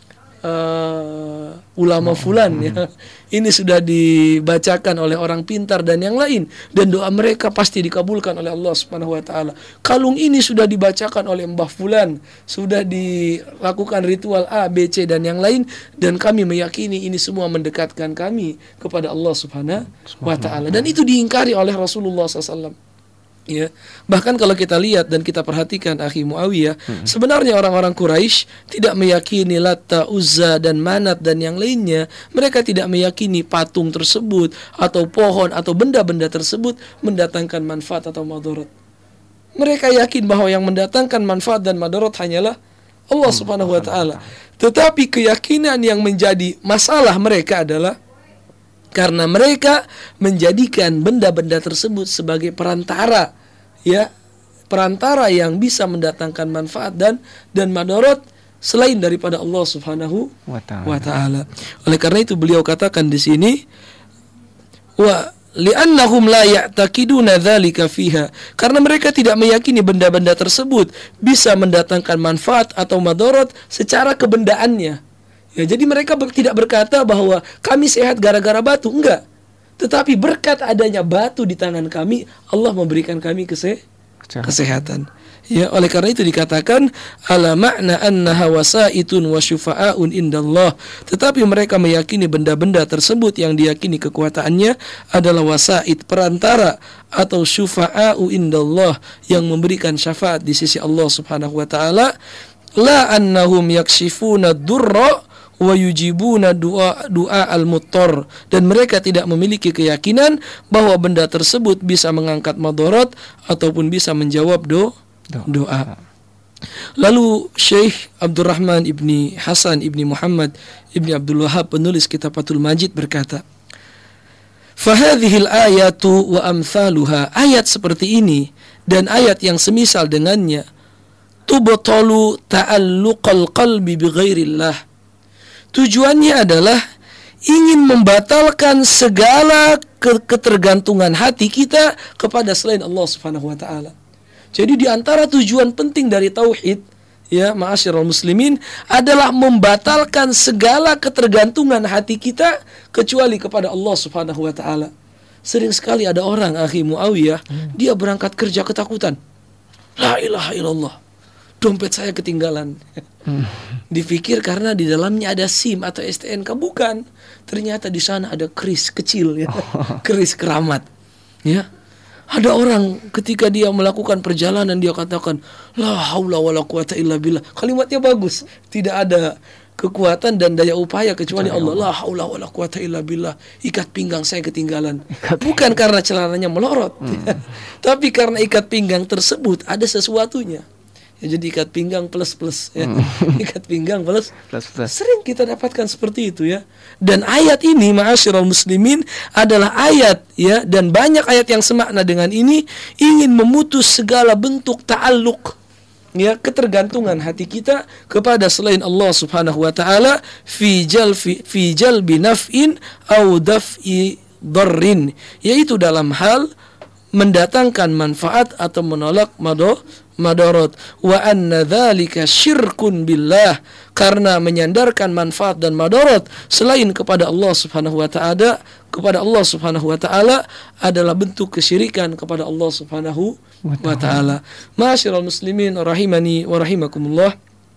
uh, ulama fulan ya. Ini sudah dibacakan oleh orang pintar dan yang lain, dan doa mereka pasti dikabulkan oleh Allah Subhanahu wa taala. Kalung ini sudah dibacakan oleh Mbah fulan, sudah dilakukan ritual A, B, C dan yang lain, dan kami meyakini ini semua mendekatkan kami kepada Allah Subhanahu wa taala. Dan itu diingkari oleh Rasulullah sallallahu alaihi wasallam. Ya, bahkan kalau kita lihat dan kita perhatikan akhi Muawiyah, hmm. sebenarnya orang-orang Quraisy tidak meyakini Latta, Uzza dan Manat dan yang lainnya. Mereka tidak meyakini patung tersebut atau pohon atau benda-benda tersebut mendatangkan manfaat atau madarat. Mereka yakin bahwa yang mendatangkan manfaat dan madarat hanyalah Allah Subhanahu wa taala. Tetapi keyakinan yang menjadi masalah mereka adalah karena mereka menjadikan benda-benda tersebut sebagai perantara, ya, perantara yang bisa mendatangkan manfaat dan dan madarat selain daripada Allah Subhanahu wa taala. Oleh karena itu beliau katakan di sini, wa li'annahum la ya'taqiduna dzalika fiha, karena mereka tidak meyakini benda-benda tersebut bisa mendatangkan manfaat atau madarat secara kebendaannya. Ya, jadi mereka ber, tidak berkata bahwa kami sehat gara-gara batu, enggak. Tetapi berkat adanya batu di tangan kami, Allah memberikan kami kese, kesehatan. Ya, oleh karena itu dikatakan ala makna annaha wasaitun wa syufa'aun indallah. Tetapi mereka meyakini benda-benda tersebut yang diyakini kekuatannya adalah wasait, perantara, atau syufa'au indallah, yang memberikan syafaat di sisi Allah Subhanahu wa taala. La annahum yakshifuna durra wa yujibuna doa doa al-muttar, dan mereka tidak memiliki keyakinan bahwa benda tersebut bisa mengangkat madarat ataupun bisa menjawab do, doa. Lalu Syekh Abdurrahman ibni Hasan ibni Muhammad ibni Abdul Wahhab, penulis kitab Fathul Majid, berkata, "Fahadhil ayatu wa amthaluha," ayat seperti ini dan ayat yang semisal dengannya, tubtalu ta'alluqal qalbi bighairillah, tujuannya adalah ingin membatalkan segala ketergantungan hati kita kepada selain Allah Subhanahu wa taala. Jadi di antara tujuan penting dari tauhid, ya ma'asyiral muslimin, adalah membatalkan segala ketergantungan hati kita kecuali kepada Allah Subhanahu wa taala. Sering sekali ada orang, akhi Muawiyah, hmm. dia berangkat kerja ketakutan. La ilaha illallah, dompet saya ketinggalan. Hmm. Dipikir karena di dalamnya ada SIM atau S T N K, bukan. Ternyata di sana ada keris kecil, ya. Oh. Keris keramat. Ya. Ada orang ketika dia melakukan perjalanan dia katakan la haula wala quwata illa billah. Kalimatnya bagus. Tidak ada kekuatan dan daya upaya kecuali Allah. Allah. La haula wala quwata illa billah. Ikat pinggang saya ketinggalan. Ikat bukan karena celananya melorot. Hmm. Tapi karena ikat pinggang tersebut ada sesuatunya. Ya, jadi ikat pinggang plus plus ya. Hmm. Ikat pinggang plus, plus plus. Sering kita dapatkan seperti itu ya. Dan ayat ini ma'asyiral muslimin adalah ayat ya, dan banyak ayat yang semakna dengan ini ingin memutus segala bentuk ta'alluq ya, ketergantungan hati kita kepada selain Allah Subhanahu wa taala fi jalfi fi jalbi naf'in au daf'i darrin, yaitu dalam hal mendatangkan manfaat atau menolak mado madarat. Wa anna dzalika syirkun billah, karena menyandarkan manfaat dan madarat selain kepada Allah Subhanahu wa taala kepada Allah Subhanahu wa taala adalah bentuk kesyirikan kepada Allah Subhanahu wa taala. Ma'asyiral muslimin rahimani wa rahimakumullah.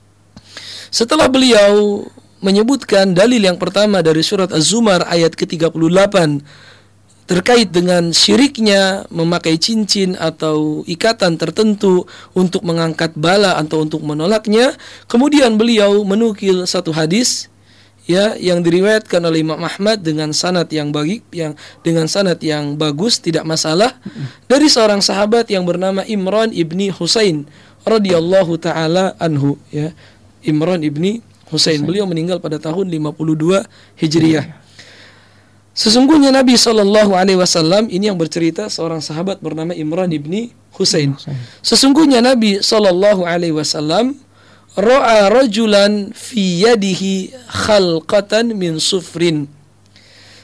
Setelah beliau menyebutkan dalil yang pertama dari surat Az-Zumar ayat ke tiga puluh delapan terkait dengan syiriknya memakai cincin atau ikatan tertentu untuk mengangkat bala atau untuk menolaknya, kemudian beliau menukil satu hadis ya yang diriwayatkan oleh Imam Ahmad dengan sanad yang baik, yang dengan sanad yang bagus, tidak masalah, dari seorang sahabat yang bernama Imran ibni Husain radhiyallahu taala anhu ya. Imran ibni Husain, beliau meninggal pada tahun lima puluh dua Hijriah. Sesungguhnya Nabi shallallahu alaihi wasallam, ini yang bercerita seorang sahabat bernama Imran ibni Husain. Sesungguhnya Nabi shallallahu alaihi wasallam ra'a rajulan fi yadihi khalqatan min sufrin.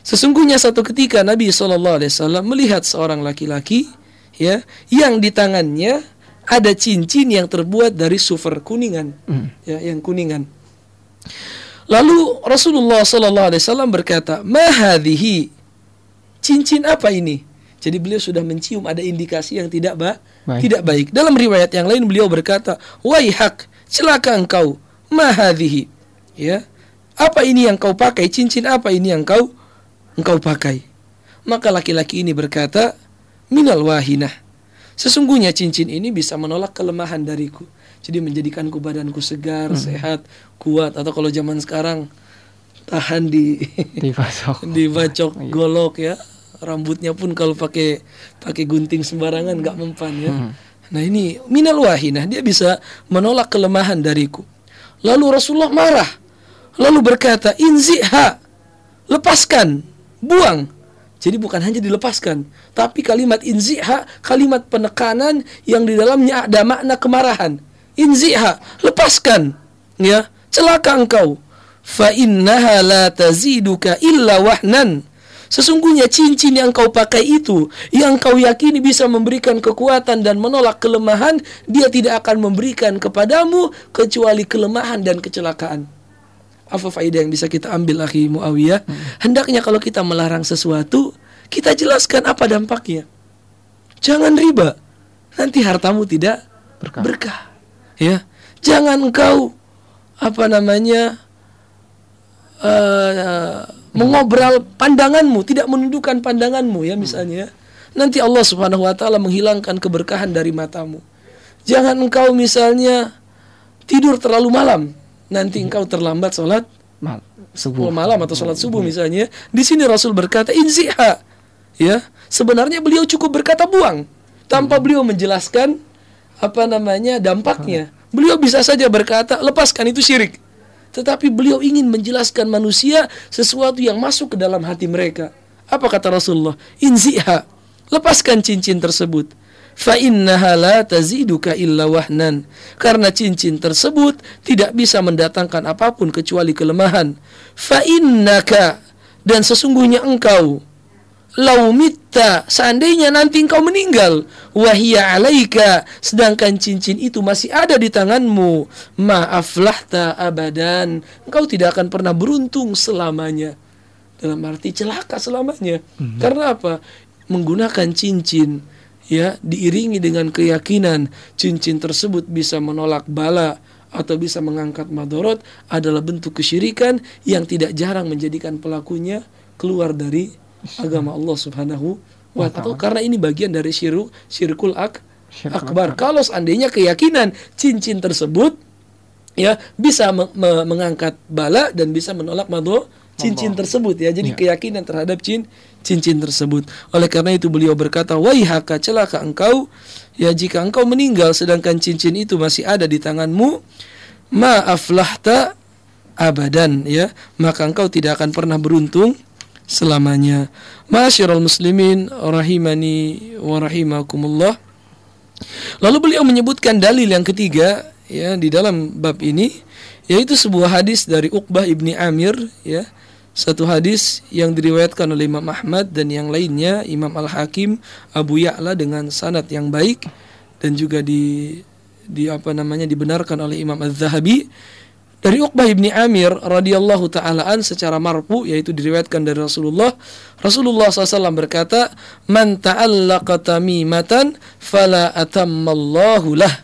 Sesungguhnya satu ketika Nabi shallallahu alaihi wasallam melihat seorang laki-laki, ya, yang di tangannya ada cincin yang terbuat dari sufur kuningan, mm. ya, yang kuningan. Lalu Rasulullah shallallahu alaihi wasallam berkata, "Ma hadhihi?" Cincin apa ini? Jadi beliau sudah mencium ada indikasi yang tidak ba- baik. tidak baik. Dalam riwayat yang lain beliau berkata, "Waihak, celaka engkau. Ma hadhihi?" Ya. Apa ini yang kau pakai? Cincin apa ini yang kau engkau pakai? Maka laki-laki ini berkata, "Minal wahinah." Sesungguhnya cincin ini bisa menolak kelemahan dariku. Jadi menjadikanku badanku segar, hmm. sehat, kuat. Atau kalau zaman sekarang tahan di dibacok, dibacok golok ya. Rambutnya pun kalau pakai pakai gunting sembarangan nggak mempan ya. Hmm. Nah ini minal wahinah, dia bisa menolak kelemahan dariku. Lalu Rasulullah marah. Lalu berkata, "Inziha." Lepaskan, buang. Jadi bukan hanya dilepaskan, tapi kalimat inziha, kalimat penekanan yang di dalamnya ada makna kemarahan. Inziha, lepaskan, ya, celaka engkau. Fa innaha la taziduka illa wahnan. Sesungguhnya cincin yang kau pakai itu, yang kau yakini bisa memberikan kekuatan dan menolak kelemahan, dia tidak akan memberikan kepadamu kecuali kelemahan dan kecelakaan. Apa faedah yang bisa kita ambil, akhi Muawiyah? Hmm. Hendaknya kalau kita melarang sesuatu, kita jelaskan apa dampaknya. Jangan riba, nanti hartamu tidak berkah. berkah. Ya, jangan engkau apa namanya uh, mengobral pandanganmu, tidak menundukkan pandanganmu, ya misalnya. Nanti Allah Subhanahu Wa Taala menghilangkan keberkahan dari matamu. Jangan engkau misalnya tidur terlalu malam. Nanti engkau terlambat sholat Mal, subuh. malam atau sholat subuh misalnya. Di sini Rasul berkata inziha, ya. Sebenarnya beliau cukup berkata buang tanpa beliau menjelaskan apa namanya dampaknya. Beliau bisa saja berkata lepaskan, itu syirik. Tetapi beliau ingin menjelaskan manusia sesuatu yang masuk ke dalam hati mereka. Apa kata Rasulullah? Inziha, lepaskan cincin tersebut. Fa innaha la taziduka illa wahnan. Karena cincin tersebut tidak bisa mendatangkan apapun kecuali kelemahan. Fa innaka, dan sesungguhnya engkau, lau mitta, seandainya nanti engkau meninggal, wahia alaika, sedangkan cincin itu masih ada di tanganmu, ma'aflahta abadan, engkau tidak akan pernah beruntung selamanya. Dalam arti celaka selamanya. Mm-hmm. Karena apa? Menggunakan cincin, ya, diiringi dengan keyakinan cincin tersebut bisa menolak bala atau bisa mengangkat madorot, adalah bentuk kesyirikan yang tidak jarang menjadikan pelakunya keluar dari agama Allah Subhanahu wa Ta'ala. Karena ini bagian dari syiru, syirkul ak, akbar. Kalau seandainya keyakinan cincin tersebut, ya, bisa me- me- mengangkat bala dan bisa menolak madorot cincin Allah tersebut, ya. Jadi ya, keyakinan terhadap cin, cincin tersebut. Oleh karena itu beliau berkata, waihaka, celaka engkau, ya, jika engkau meninggal sedangkan cincin itu masih ada di tanganmu, ma aflahta abadan, ya, maka engkau tidak akan pernah beruntung selamanya. Ma'asyiral muslimin rahimani wa rahimakumullah. Lalu beliau menyebutkan dalil yang ketiga, ya, di dalam bab ini, yaitu sebuah hadis dari Uqbah ibni Amir, ya, satu hadis yang diriwayatkan oleh Imam Ahmad dan yang lainnya Imam Al-Hakim, Abu Ya'la dengan sanad yang baik, dan juga di di apa namanya dibenarkan oleh Imam Az-Zahabi dari Uqbah ibni Amir radhiyallahu ta'ala an secara marfu, yaitu diriwayatkan dari Rasulullah. Rasulullah shallallahu alaihi wasallam berkata, man ta'allaqa tamimatan fala atammallahu lah.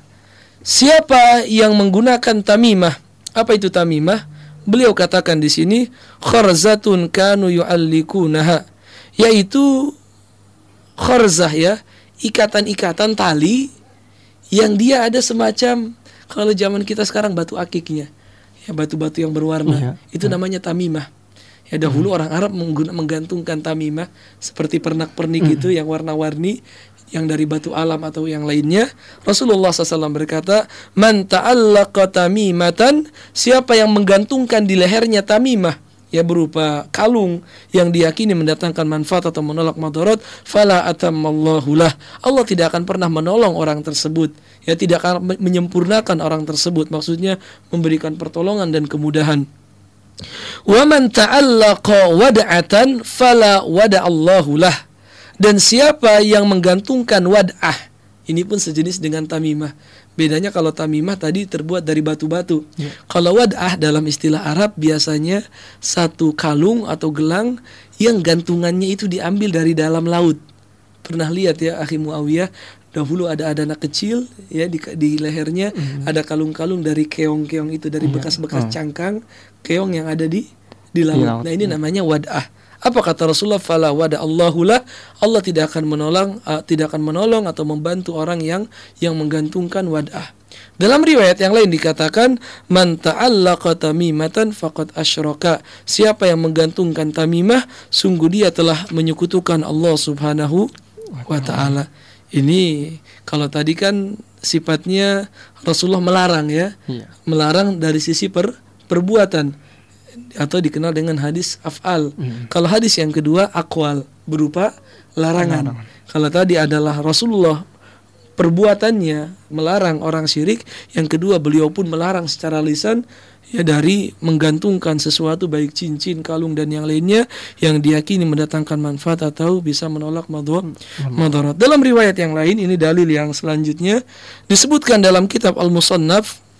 Siapa yang menggunakan tamimah, apa itu tamimah? Beliau katakan di sini, kharzatun kanu yu'allikunaha, yaitu kharzah, ya, ikatan-ikatan tali yang dia ada semacam, kalau zaman kita sekarang batu akiknya, ya, batu-batu yang berwarna, iya, itu iya. namanya tamimah. Ya, dahulu hmm. orang Arab mengguna, menggantungkan tamimah seperti pernak-pernik hmm. itu yang warna-warni, yang dari batu alam atau yang lainnya. Rasulullah shallallahu alaihi wasallam berkata, man ta'allaqa tamimatan, siapa yang menggantungkan di lehernya tamimah, ya, berupa kalung yang diyakini mendatangkan manfaat atau menolak madarat, fala atammallahu lah, Allah tidak akan pernah menolong orang tersebut, ya, tidak akan menyempurnakan orang tersebut, maksudnya memberikan pertolongan dan kemudahan. Wa man ta'allaqa wad'atan fala wada'allahu lah. Dan siapa yang menggantungkan wad'ah, ini pun sejenis dengan tamimah. Bedanya kalau tamimah tadi terbuat dari batu-batu. Ya. Kalau wad'ah dalam istilah Arab biasanya satu kalung atau gelang yang gantungannya itu diambil dari dalam laut. Pernah lihat ya akhi Muawiyah, dahulu ada ada anak kecil ya di, di lehernya mm-hmm. ada kalung-kalung dari keong-keong itu, dari bekas-bekas yeah. cangkang keong yang ada di di laut. Yeah. Nah ini namanya wad'ah. Apa kata Rasulullah? Fala wada'allahu lah. Allah tidak akan menolong uh, tidak akan menolong atau membantu orang yang yang menggantungkan wad'ah. Dalam riwayat yang lain dikatakan man ta'allaqa tamimatan faqad asyraka. Siapa yang menggantungkan tamimah, sungguh dia telah menyekutukan Allah Subhanahu wa taala. Ini kalau tadi kan sifatnya Rasulullah melarang ya. Iya. Melarang dari sisi per, perbuatan atau dikenal dengan hadis af'al. Mm. Kalau hadis yang kedua aqwal, berupa larangan. Larangan. Kalau tadi adalah Rasulullah perbuatannya melarang orang syirik, yang kedua beliau pun melarang secara lisan ya dari menggantungkan sesuatu baik cincin, kalung dan yang lainnya yang diyakini mendatangkan manfaat atau bisa menolak madarat. Dalam riwayat yang lain, ini dalil yang selanjutnya disebutkan dalam kitab Al-Musannaf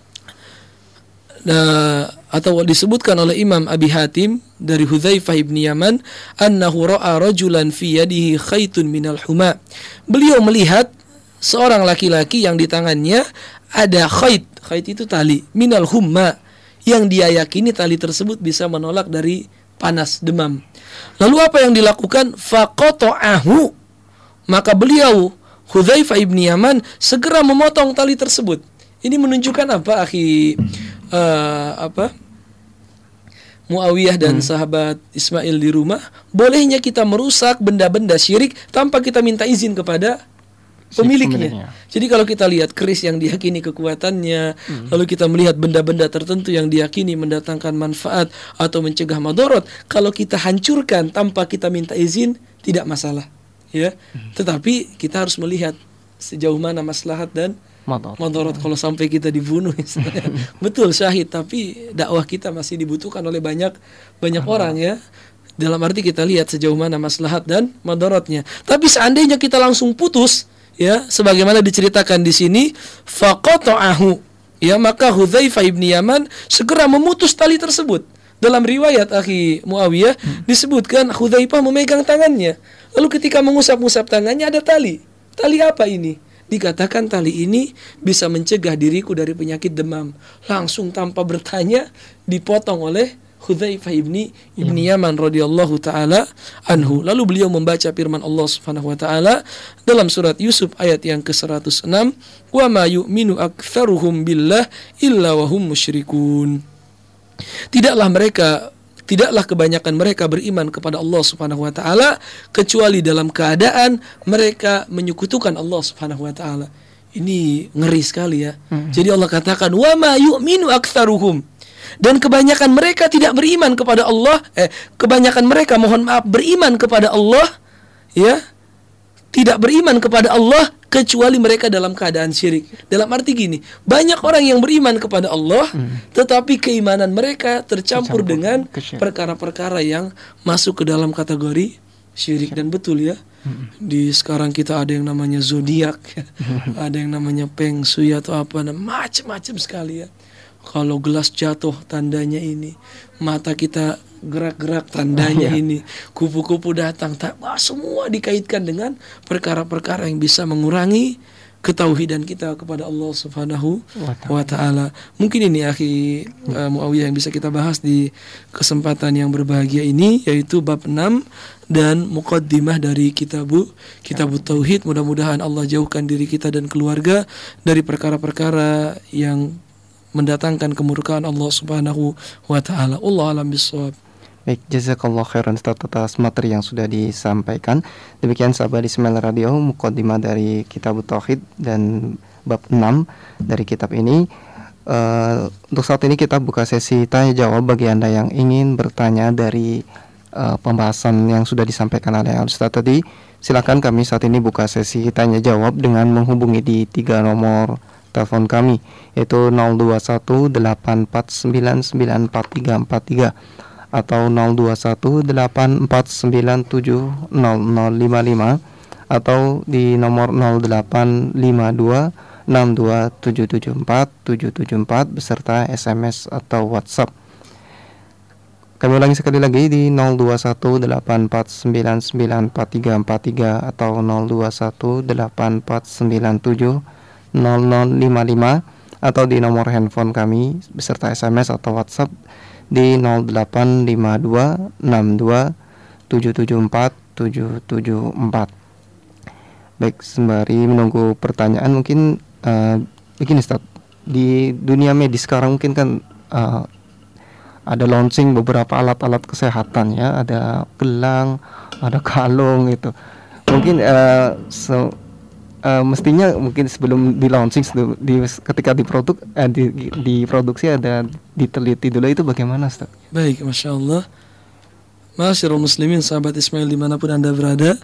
uh, atau disebutkan oleh Imam Abi Hatim dari Hudzaifah ibn Yaman annahu ra'a rajulan fi yadihi khaitun minal huma. Beliau melihat seorang laki-laki yang di tangannya ada khait. Khait itu tali minal humma, yang dia yakini tali tersebut bisa menolak dari panas, demam. Lalu apa yang dilakukan? Faqata'ahu. Maka beliau Hudzaifah ibn Yaman segera memotong tali tersebut. Ini menunjukkan apa, akhi uh, apa Muawiyah dan hmm. sahabat Ismail di rumah, bolehnya kita merusak benda-benda syirik tanpa kita minta izin kepada pemiliknya. pemiliknya. Jadi kalau kita lihat keris yang diyakini kekuatannya, hmm. lalu kita melihat benda-benda tertentu yang diyakini mendatangkan manfaat atau mencegah madorot, kalau kita hancurkan tanpa kita minta izin tidak masalah, ya. Hmm. Tetapi kita harus melihat sejauh mana maslahat dan madorot. Kalau sampai kita dibunuh, betul syahid, tapi dakwah kita masih dibutuhkan oleh banyak banyak hmm. orang ya. Dalam arti kita lihat sejauh mana maslahat dan madorotnya. Tapi seandainya kita langsung putus, ya, sebagaimana diceritakan di sini, faqata'ahu, ya, maka Hudzaifah ibn Yaman segera memutus tali tersebut. Dalam riwayat akhi Muawiyah hmm. disebutkan Hudzaifah memegang tangannya, lalu ketika mengusap-usap tangannya ada tali. Tali apa ini? Dikatakan tali ini bisa mencegah diriku dari penyakit demam. Langsung tanpa bertanya dipotong oleh Hudzaifah ibni ibni Yaman radhiyallahu taala anhu. Lalu beliau membaca firman Allah Subhanahu wa taala dalam surat Yusuf ayat yang ke seratus enam, "Wa ma yu'minu aktsaruhum billah illa wa hum musyrikun." Tidaklah mereka Tidaklah kebanyakan mereka beriman kepada Allah Subhanahu wa taala kecuali dalam keadaan mereka menyekutukan Allah Subhanahu wa taala. Ini ngeri sekali ya. Hmm. Jadi Allah katakan wa ma yu'minu aktsaruhum, dan kebanyakan mereka tidak beriman kepada Allah, eh kebanyakan mereka mohon maaf beriman kepada Allah, ya. Tidak beriman kepada Allah kecuali mereka dalam keadaan syirik. Dalam arti gini, banyak orang yang beriman kepada Allah, hmm. tetapi keimanan mereka tercampur, tercampur dengan perkara-perkara yang masuk ke dalam kategori syirik. Dan betul ya, hmm. di sekarang kita ada yang namanya zodiak, hmm. ada yang namanya peng shui atau apa, macam-macam sekali ya. Kalau gelas jatuh tandanya ini, mata kita gerak-gerak tandanya ini, kupu-kupu datang, tak, wah, semua dikaitkan dengan perkara-perkara yang bisa mengurangi ketauhidan kita kepada Allah Subhanahu wa taala. Mungkin ini akhi uh, Muawiyah yang bisa kita bahas di kesempatan yang berbahagia ini, yaitu bab enam dan muqaddimah dari kitabu Kitabut Tauhid. Mudah-mudahan Allah jauhkan diri kita dan keluarga dari perkara-perkara yang mendatangkan kemurkaan Allah Subhanahu wa taala. Allah alam bisawab. Baik, jazakallah khairan atas materi yang sudah disampaikan. Demikian sahabat Ismail Radio, muqaddimah dari Kitabut Tauhid dan bab enam dari kitab ini. Uh, untuk saat ini kita buka sesi tanya jawab bagi Anda yang ingin bertanya dari uh, pembahasan yang sudah disampaikan oleh Ustaz tadi. Silakan, kami saat ini buka sesi tanya jawab dengan menghubungi di tiga nomor telepon kami, yaitu nol dua satu delapan empat sembilan sembilan empat tiga empat tiga atau nol dua satu delapan empat sembilan tujuh nol nol lima lima atau di nomor nol delapan lima dua enam dua tujuh tujuh empat tujuh tujuh empat beserta S M S atau WhatsApp. Kami ulangi sekali lagi di nol dua satu delapan empat sembilan sembilan empat tiga empat tiga atau nol dua satu delapan empat sembilan tujuh nol nol lima lima atau di nomor handphone kami beserta S M S atau WhatsApp di nol delapan lima dua enam dua tujuh tujuh empat tujuh tujuh empat. Baik, sembari menunggu pertanyaan mungkin uh, begini Ustaz, di dunia medis sekarang mungkin kan uh, ada launching beberapa alat-alat kesehatan ya, ada gelang, ada kalung itu. Mungkin uh, so, uh, mestinya mungkin sebelum di launching di, ketika diproduk eh, di, diproduksi ada diteliti dulu, itu bagaimana Ustaz? Baik, Masya Allah. Masyarul muslimin, sahabat Ismail dimanapun Anda berada,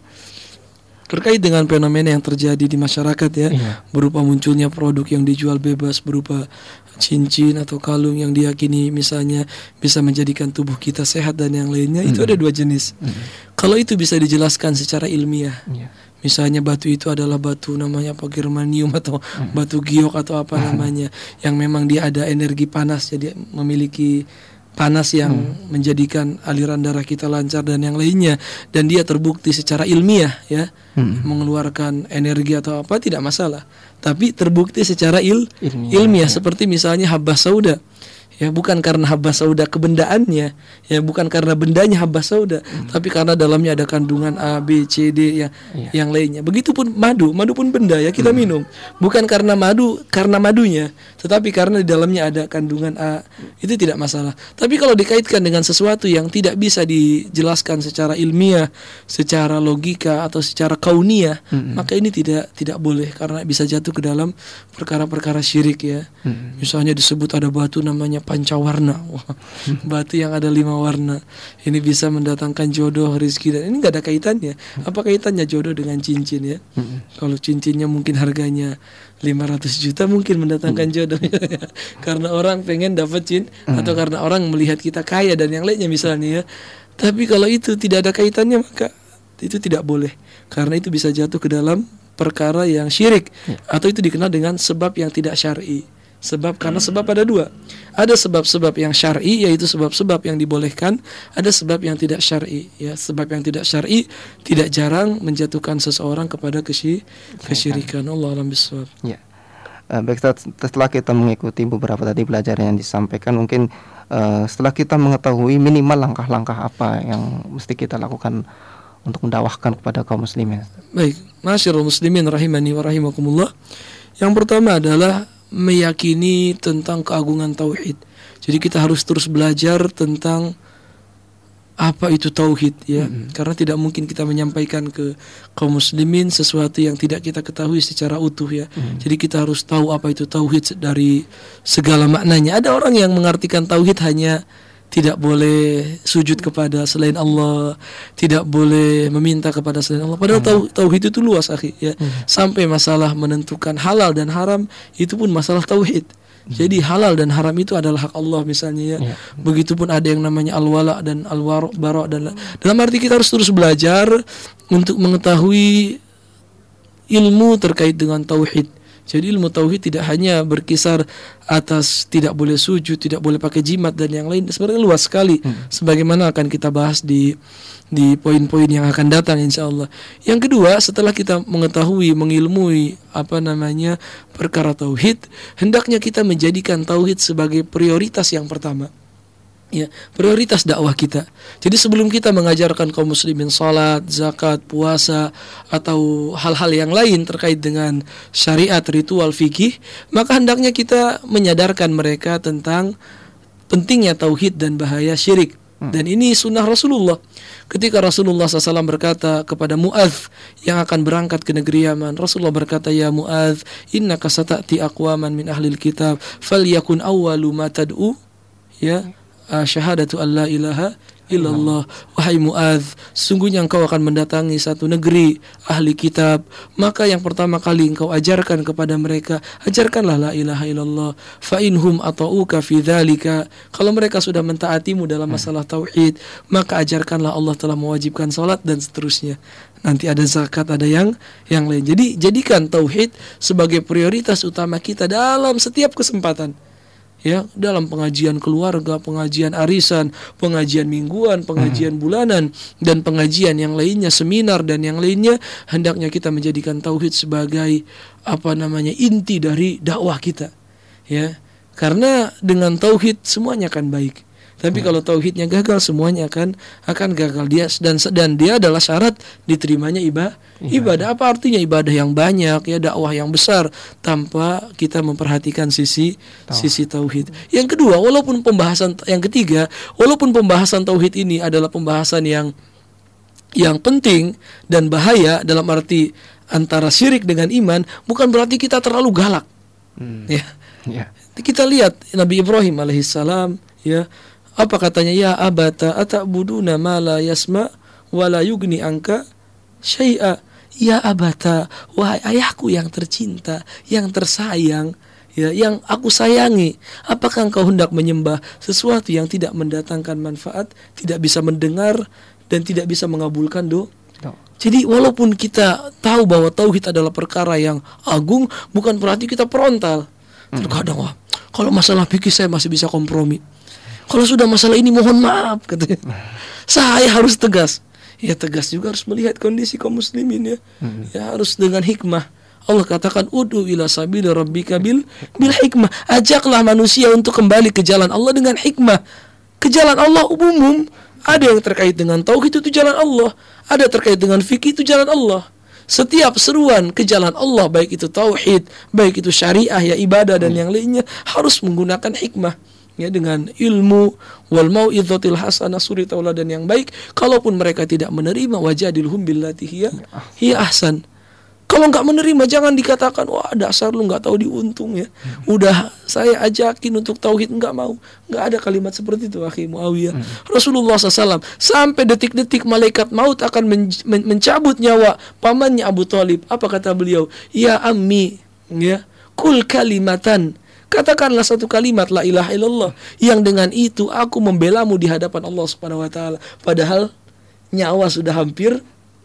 terkait dengan fenomena yang terjadi di masyarakat ya, iya. berupa munculnya produk yang dijual bebas berupa cincin atau kalung yang diyakini misalnya bisa menjadikan tubuh kita sehat dan yang lainnya, mm-hmm. itu ada dua jenis. Mm-hmm. Kalau itu bisa dijelaskan secara ilmiah, yeah. misalnya batu itu adalah batu namanya apa, germanium atau mm-hmm. batu giok atau apa mm-hmm. namanya, yang memang dia ada energi panas, jadi memiliki panas yang hmm. menjadikan aliran darah kita lancar dan yang lainnya, dan dia terbukti secara ilmiah ya, hmm. mengeluarkan energi atau apa, tidak masalah. Tapi terbukti secara il ilmiah, ilmiah ya. Seperti misalnya habbah sauda. Ya, bukan karena habbah sauda kebendaannya, ya bukan karena bendanya habbah sauda, hmm. tapi karena dalamnya ada kandungan A, B, C, D ya, yeah. yang lainnya. Begitupun madu, madu pun benda ya kita hmm. minum. Bukan karena madu, karena madunya, tetapi karena di dalamnya ada kandungan A, itu tidak masalah. Tapi kalau dikaitkan dengan sesuatu yang tidak bisa dijelaskan secara ilmiah, secara logika atau secara kauniyah, hmm. maka ini tidak tidak boleh, karena bisa jatuh ke dalam perkara-perkara syirik ya. Hmm. Misalnya disebut ada batu namanya pancawarna, wah, batu yang ada lima warna, ini bisa mendatangkan jodoh, rezeki, dan ini nggak ada kaitannya. Apa kaitannya jodoh dengan cincin ya? Mm-hmm. Kalau cincinnya mungkin harganya lima ratus juta mungkin mendatangkan mm-hmm. jodoh karena orang pengen dapat cin mm-hmm. atau karena orang melihat kita kaya dan yang lainnya misalnya ya. Tapi kalau itu tidak ada kaitannya, maka itu tidak boleh, karena itu bisa jatuh ke dalam perkara yang syirik, yeah. atau itu dikenal dengan sebab yang tidak syar'i. Sebab, karena sebab ada dua. Ada sebab-sebab yang syar'i, yaitu sebab-sebab yang dibolehkan. Ada sebab yang tidak syar'i ya. Sebab yang tidak syar'i tidak jarang menjatuhkan seseorang kepada kesy- kesyirikan. Allah a'lam bishawab. Ya. Uh, baik, setelah kita mengikuti beberapa tadi pelajaran yang disampaikan, mungkin uh, setelah kita mengetahui minimal langkah-langkah apa yang mesti kita lakukan untuk mendakwahkan kepada kaum muslimin. Baik, masyarul muslimin rahimani wa rahimakumullah. Yang pertama adalah meyakini tentang keagungan tauhid. Jadi kita harus terus belajar tentang apa itu tauhid ya. Mm-hmm. Karena tidak mungkin kita menyampaikan ke kaum muslimin sesuatu yang tidak kita ketahui secara utuh ya. Mm-hmm. Jadi kita harus tahu apa itu tauhid dari segala maknanya. Ada orang yang mengartikan tauhid hanya tidak boleh sujud kepada selain Allah, tidak boleh meminta kepada selain Allah. Padahal tau, tauhid itu luas, akhi, ya. Hmm. Sampai masalah menentukan halal dan haram itu pun masalah tauhid. Hmm. Jadi halal dan haram itu adalah hak Allah misalnya ya. Yeah. Begitupun ada yang namanya al-wala dan al-bara, dan dalam arti kita harus terus belajar untuk mengetahui ilmu terkait dengan tauhid. Jadi ilmu tauhid tidak hanya berkisar atas tidak boleh sujud, tidak boleh pakai jimat dan yang lain, sebenarnya luas sekali. Hmm. Sebagaimana akan kita bahas di di poin-poin yang akan datang insyaallah. Yang kedua, setelah kita mengetahui, mengilmui apa namanya perkara tauhid, hendaknya kita menjadikan tauhid sebagai prioritas yang pertama. Ya, prioritas dakwah kita. Jadi sebelum kita mengajarkan kaum muslimin salat, zakat, puasa atau hal-hal yang lain terkait dengan syariat, ritual, fikih, maka hendaknya kita menyadarkan mereka tentang pentingnya tauhid dan bahaya syirik. Dan ini sunnah Rasulullah. Ketika Rasulullah shallallahu alaihi wasallam berkata kepada Mu'adz yang akan berangkat ke negeri Yaman, Rasulullah berkata, "Ya Mu'adz, innaka sata'ti aqwaman min ahlil kitab, falyakun awwalu ma tad'u ya syahadatu an la ilaha illallah. Wahai Muadz, sungguhnya engkau akan mendatangi satu negeri ahli kitab, maka yang pertama kali engkau ajarkan kepada mereka, ajarkanlah la ilaha illallah. Fa inhum ata'uka fi dzalika, kalau mereka sudah mentaatimu dalam masalah tauhid, maka ajarkanlah Allah telah mewajibkan salat dan seterusnya. Nanti ada zakat, ada yang yang lain. Jadi jadikan tauhid sebagai prioritas utama kita dalam setiap kesempatan. Ya, dalam pengajian keluarga, pengajian arisan, pengajian mingguan, pengajian bulanan, dan pengajian yang lainnya, seminar dan yang lainnya, hendaknya kita menjadikan tauhid sebagai apa namanya inti dari dakwah kita. Ya, karena dengan tauhid semuanya akan baik. Tapi hmm. kalau tauhidnya gagal, semuanya akan akan gagal. Dia dan dan dia adalah syarat diterimanya ibadah. Ibadah apa artinya ibadah yang banyak, ya dakwah yang besar tanpa kita memperhatikan sisi Tauh. sisi tauhid. Yang kedua, walaupun pembahasan yang ketiga, walaupun pembahasan tauhid ini adalah pembahasan yang yang penting dan bahaya dalam arti antara syirik dengan iman, bukan berarti kita terlalu galak. Hmm. Ya. Yeah. Kita lihat Nabi Ibrahim alaihissalam, ya. Apa katanya? Ya abata atabuduna ma la yasma wa la yugni anka syai'a. Ya abata, wahai ayahku yang tercinta, yang tersayang, ya, yang aku sayangi, apakah engkau hendak menyembah sesuatu yang tidak mendatangkan manfaat, tidak bisa mendengar dan tidak bisa mengabulkan doa? No. Jadi walaupun kita tahu bahwa tauhid adalah perkara yang agung, bukan berarti kita frontal. Terkadang wah, kalau masalah fikih saya masih bisa kompromi. Kalau sudah masalah ini mohon maaf katanya. Saya harus tegas. Ya tegas juga harus melihat kondisi kaum muslimin ya. Hmm. Ya harus dengan hikmah. Allah katakan ud'u ila sabili rabbika bil bil hikmah. Ajaklah manusia untuk kembali ke jalan Allah dengan hikmah. Ke jalan Allah umum. Ada yang terkait dengan tauhid itu jalan Allah. Ada terkait dengan fikih itu jalan Allah. Setiap seruan ke jalan Allah, baik itu tauhid, baik itu syariah ya ibadah dan hmm. yang lainnya, harus menggunakan hikmah. Ya, dengan ilmu wal mau'izatil hasanah, suri tauladan yang baik. Kalaupun mereka tidak menerima, wajadilhum billati hiya hiya ahsan. Kalau enggak menerima jangan dikatakan wah dasar lu enggak tahu diuntung ya. Udah saya ajakin untuk tauhid enggak mau. Enggak ada kalimat seperti itu akhi Muawiyah. Hmm. Rasulullah shallallahu alaihi wasallam sampai detik-detik malaikat maut akan men- men- mencabut nyawa pamannya Abu Thalib. Apa kata beliau? Ya ammi, ya, kul kalimatan. Katakanlah satu kalimat la ilaha illallah yang dengan itu aku membelamu di hadapan Allah Subhanahu wa taala, padahal nyawa sudah hampir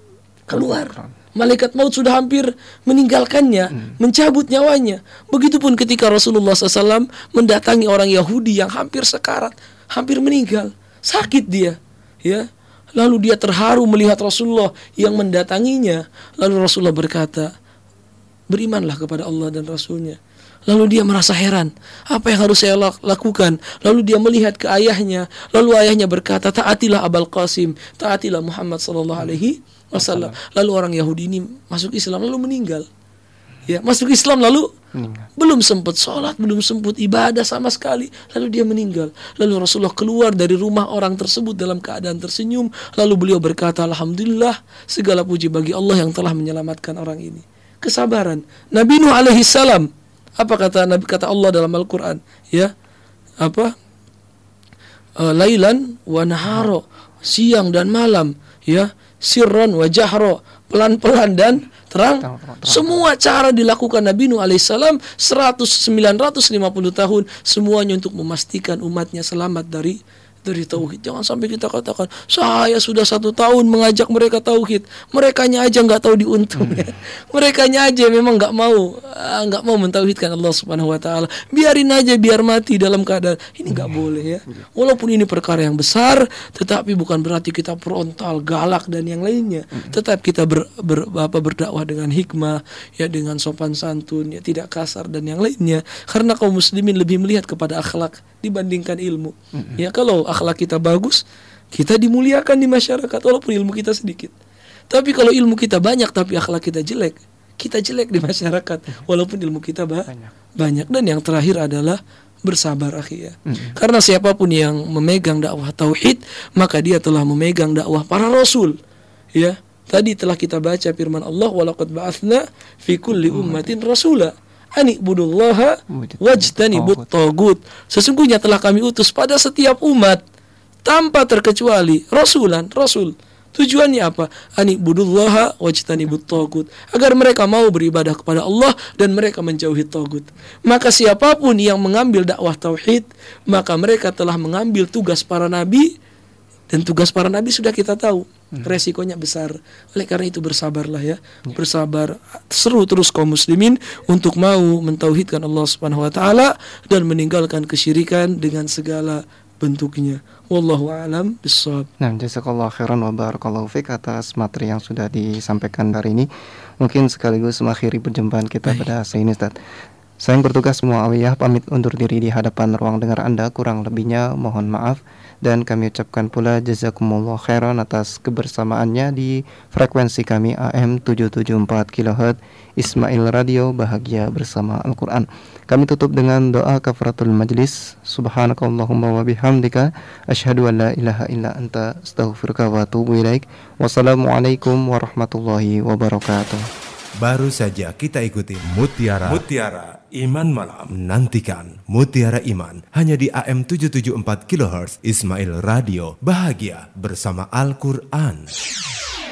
keluar. Malaikat maut sudah hampir meninggalkannya, hmm. mencabut nyawanya. Begitupun ketika Rasulullah shallallahu alaihi wasallam mendatangi orang Yahudi yang hampir sekarat, hampir meninggal, sakit dia, ya. Lalu dia terharu melihat Rasulullah yang mendatanginya. Lalu Rasulullah berkata, berimanlah kepada Allah dan Rasulnya. Lalu dia merasa heran, apa yang harus saya lakukan? Lalu dia melihat ke ayahnya. Lalu ayahnya berkata, taatilah Abul Qasim, taatilah Muhammad sallallahu alaihi wasallam. Lalu orang Yahudi ini masuk Islam lalu meninggal. Ya, masuk Islam lalu meninggal. Belum sempat sholat, belum sempat ibadah sama sekali, lalu dia meninggal. Lalu Rasulullah keluar dari rumah orang tersebut dalam keadaan tersenyum. Lalu beliau berkata, alhamdulillah, segala puji bagi Allah yang telah menyelamatkan orang ini. Kesabaran Nabi Nuh alaihi salam. Apa kata Nabi, kata Allah dalam Al-Quran, ya, apa, uh, lailan wa naharo, siang dan malam, ya, sirran wa jahro, pelan-pelan dan terang. terang, terang, terang. Semua cara dilakukan Nabi Nuh alaihissalam sembilan ratus lima puluh tahun, semuanya untuk memastikan umatnya selamat dari dari tauhid. Jangan sampai kita katakan saya sudah satu tahun mengajak mereka tauhid, merekanya aja nggak tahu diuntung. Hmm. Merekanya aja memang nggak mau nggak mau mentauhidkan Allah Subhanahu Wa Taala. Biarin aja biar mati dalam keadaan ini, nggak hmm. boleh ya. Walaupun ini perkara yang besar, tetapi bukan berarti kita frontal, galak dan yang lainnya. Hmm. Tetap kita ber, ber, apa, berdakwah dengan hikmah, ya, dengan sopan santun, ya, tidak kasar dan yang lainnya. Karena kaum muslimin lebih melihat kepada akhlak dibandingkan ilmu. Hmm. Ya, kalau akhlak kita bagus, kita dimuliakan di masyarakat walaupun ilmu kita sedikit. Tapi kalau ilmu kita banyak tapi akhlak kita jelek, kita jelek di masyarakat walaupun ilmu kita ba- banyak. banyak. Dan yang terakhir adalah bersabar, akhi, ya. Mm-hmm. Karena siapapun yang memegang dakwah tauhid, maka dia telah memegang dakwah para rasul. Ya, tadi telah kita baca firman Allah, walaqad ba'atsna fi kulli ummatin rasula ani budullaha wajtanibut tagut. Sesungguhnya telah kami utus pada setiap umat tanpa terkecuali rasulan, rasul. Tujuannya apa? Anibudullaha wajtanibut tagut, agar mereka mau beribadah kepada Allah dan mereka menjauhi tagut. Maka siapapun yang mengambil dakwah tauhid, maka mereka telah mengambil tugas para nabi, dan tugas para nabi sudah kita tahu. Resikonya besar. Oleh karena itu bersabarlah ya. Bersabar. Seru terus kaum muslimin untuk mau mentauhidkan Allah Subhanahu wa taala dan meninggalkan kesyirikan dengan segala bentuknya. Wallahu a'lam bishawab. Nah, jazakallahu khairan wa barakallahu fik atas materi yang sudah disampaikan hari ini. Mungkin sekaligus mengakhiri perjumpaan kita Baik. pada hari ini, Ustaz. Saya yang bertugas Muawiyah pamit undur diri di hadapan ruang dengar Anda, kurang lebihnya mohon maaf. Dan kami ucapkan pula jazakumullah khairan atas kebersamaannya di frekuensi kami A M tujuh tujuh empat kilohertz Ismail Radio, bahagia bersama Al-Quran. Kami tutup dengan doa kafaratul majlis. Subhanakallahumma wa bihamdika asyhadu an la ilaha illa anta astaghfiruka wa atubu ilaik. Wassalamualaikum warahmatullahi wabarakatuh. Baru saja kita ikuti Mutiara Mutiara Iman Malam. Nantikan Mutiara Iman hanya di A M tujuh tujuh empat kilohertz Ismail Radio, bahagia bersama Al-Quran.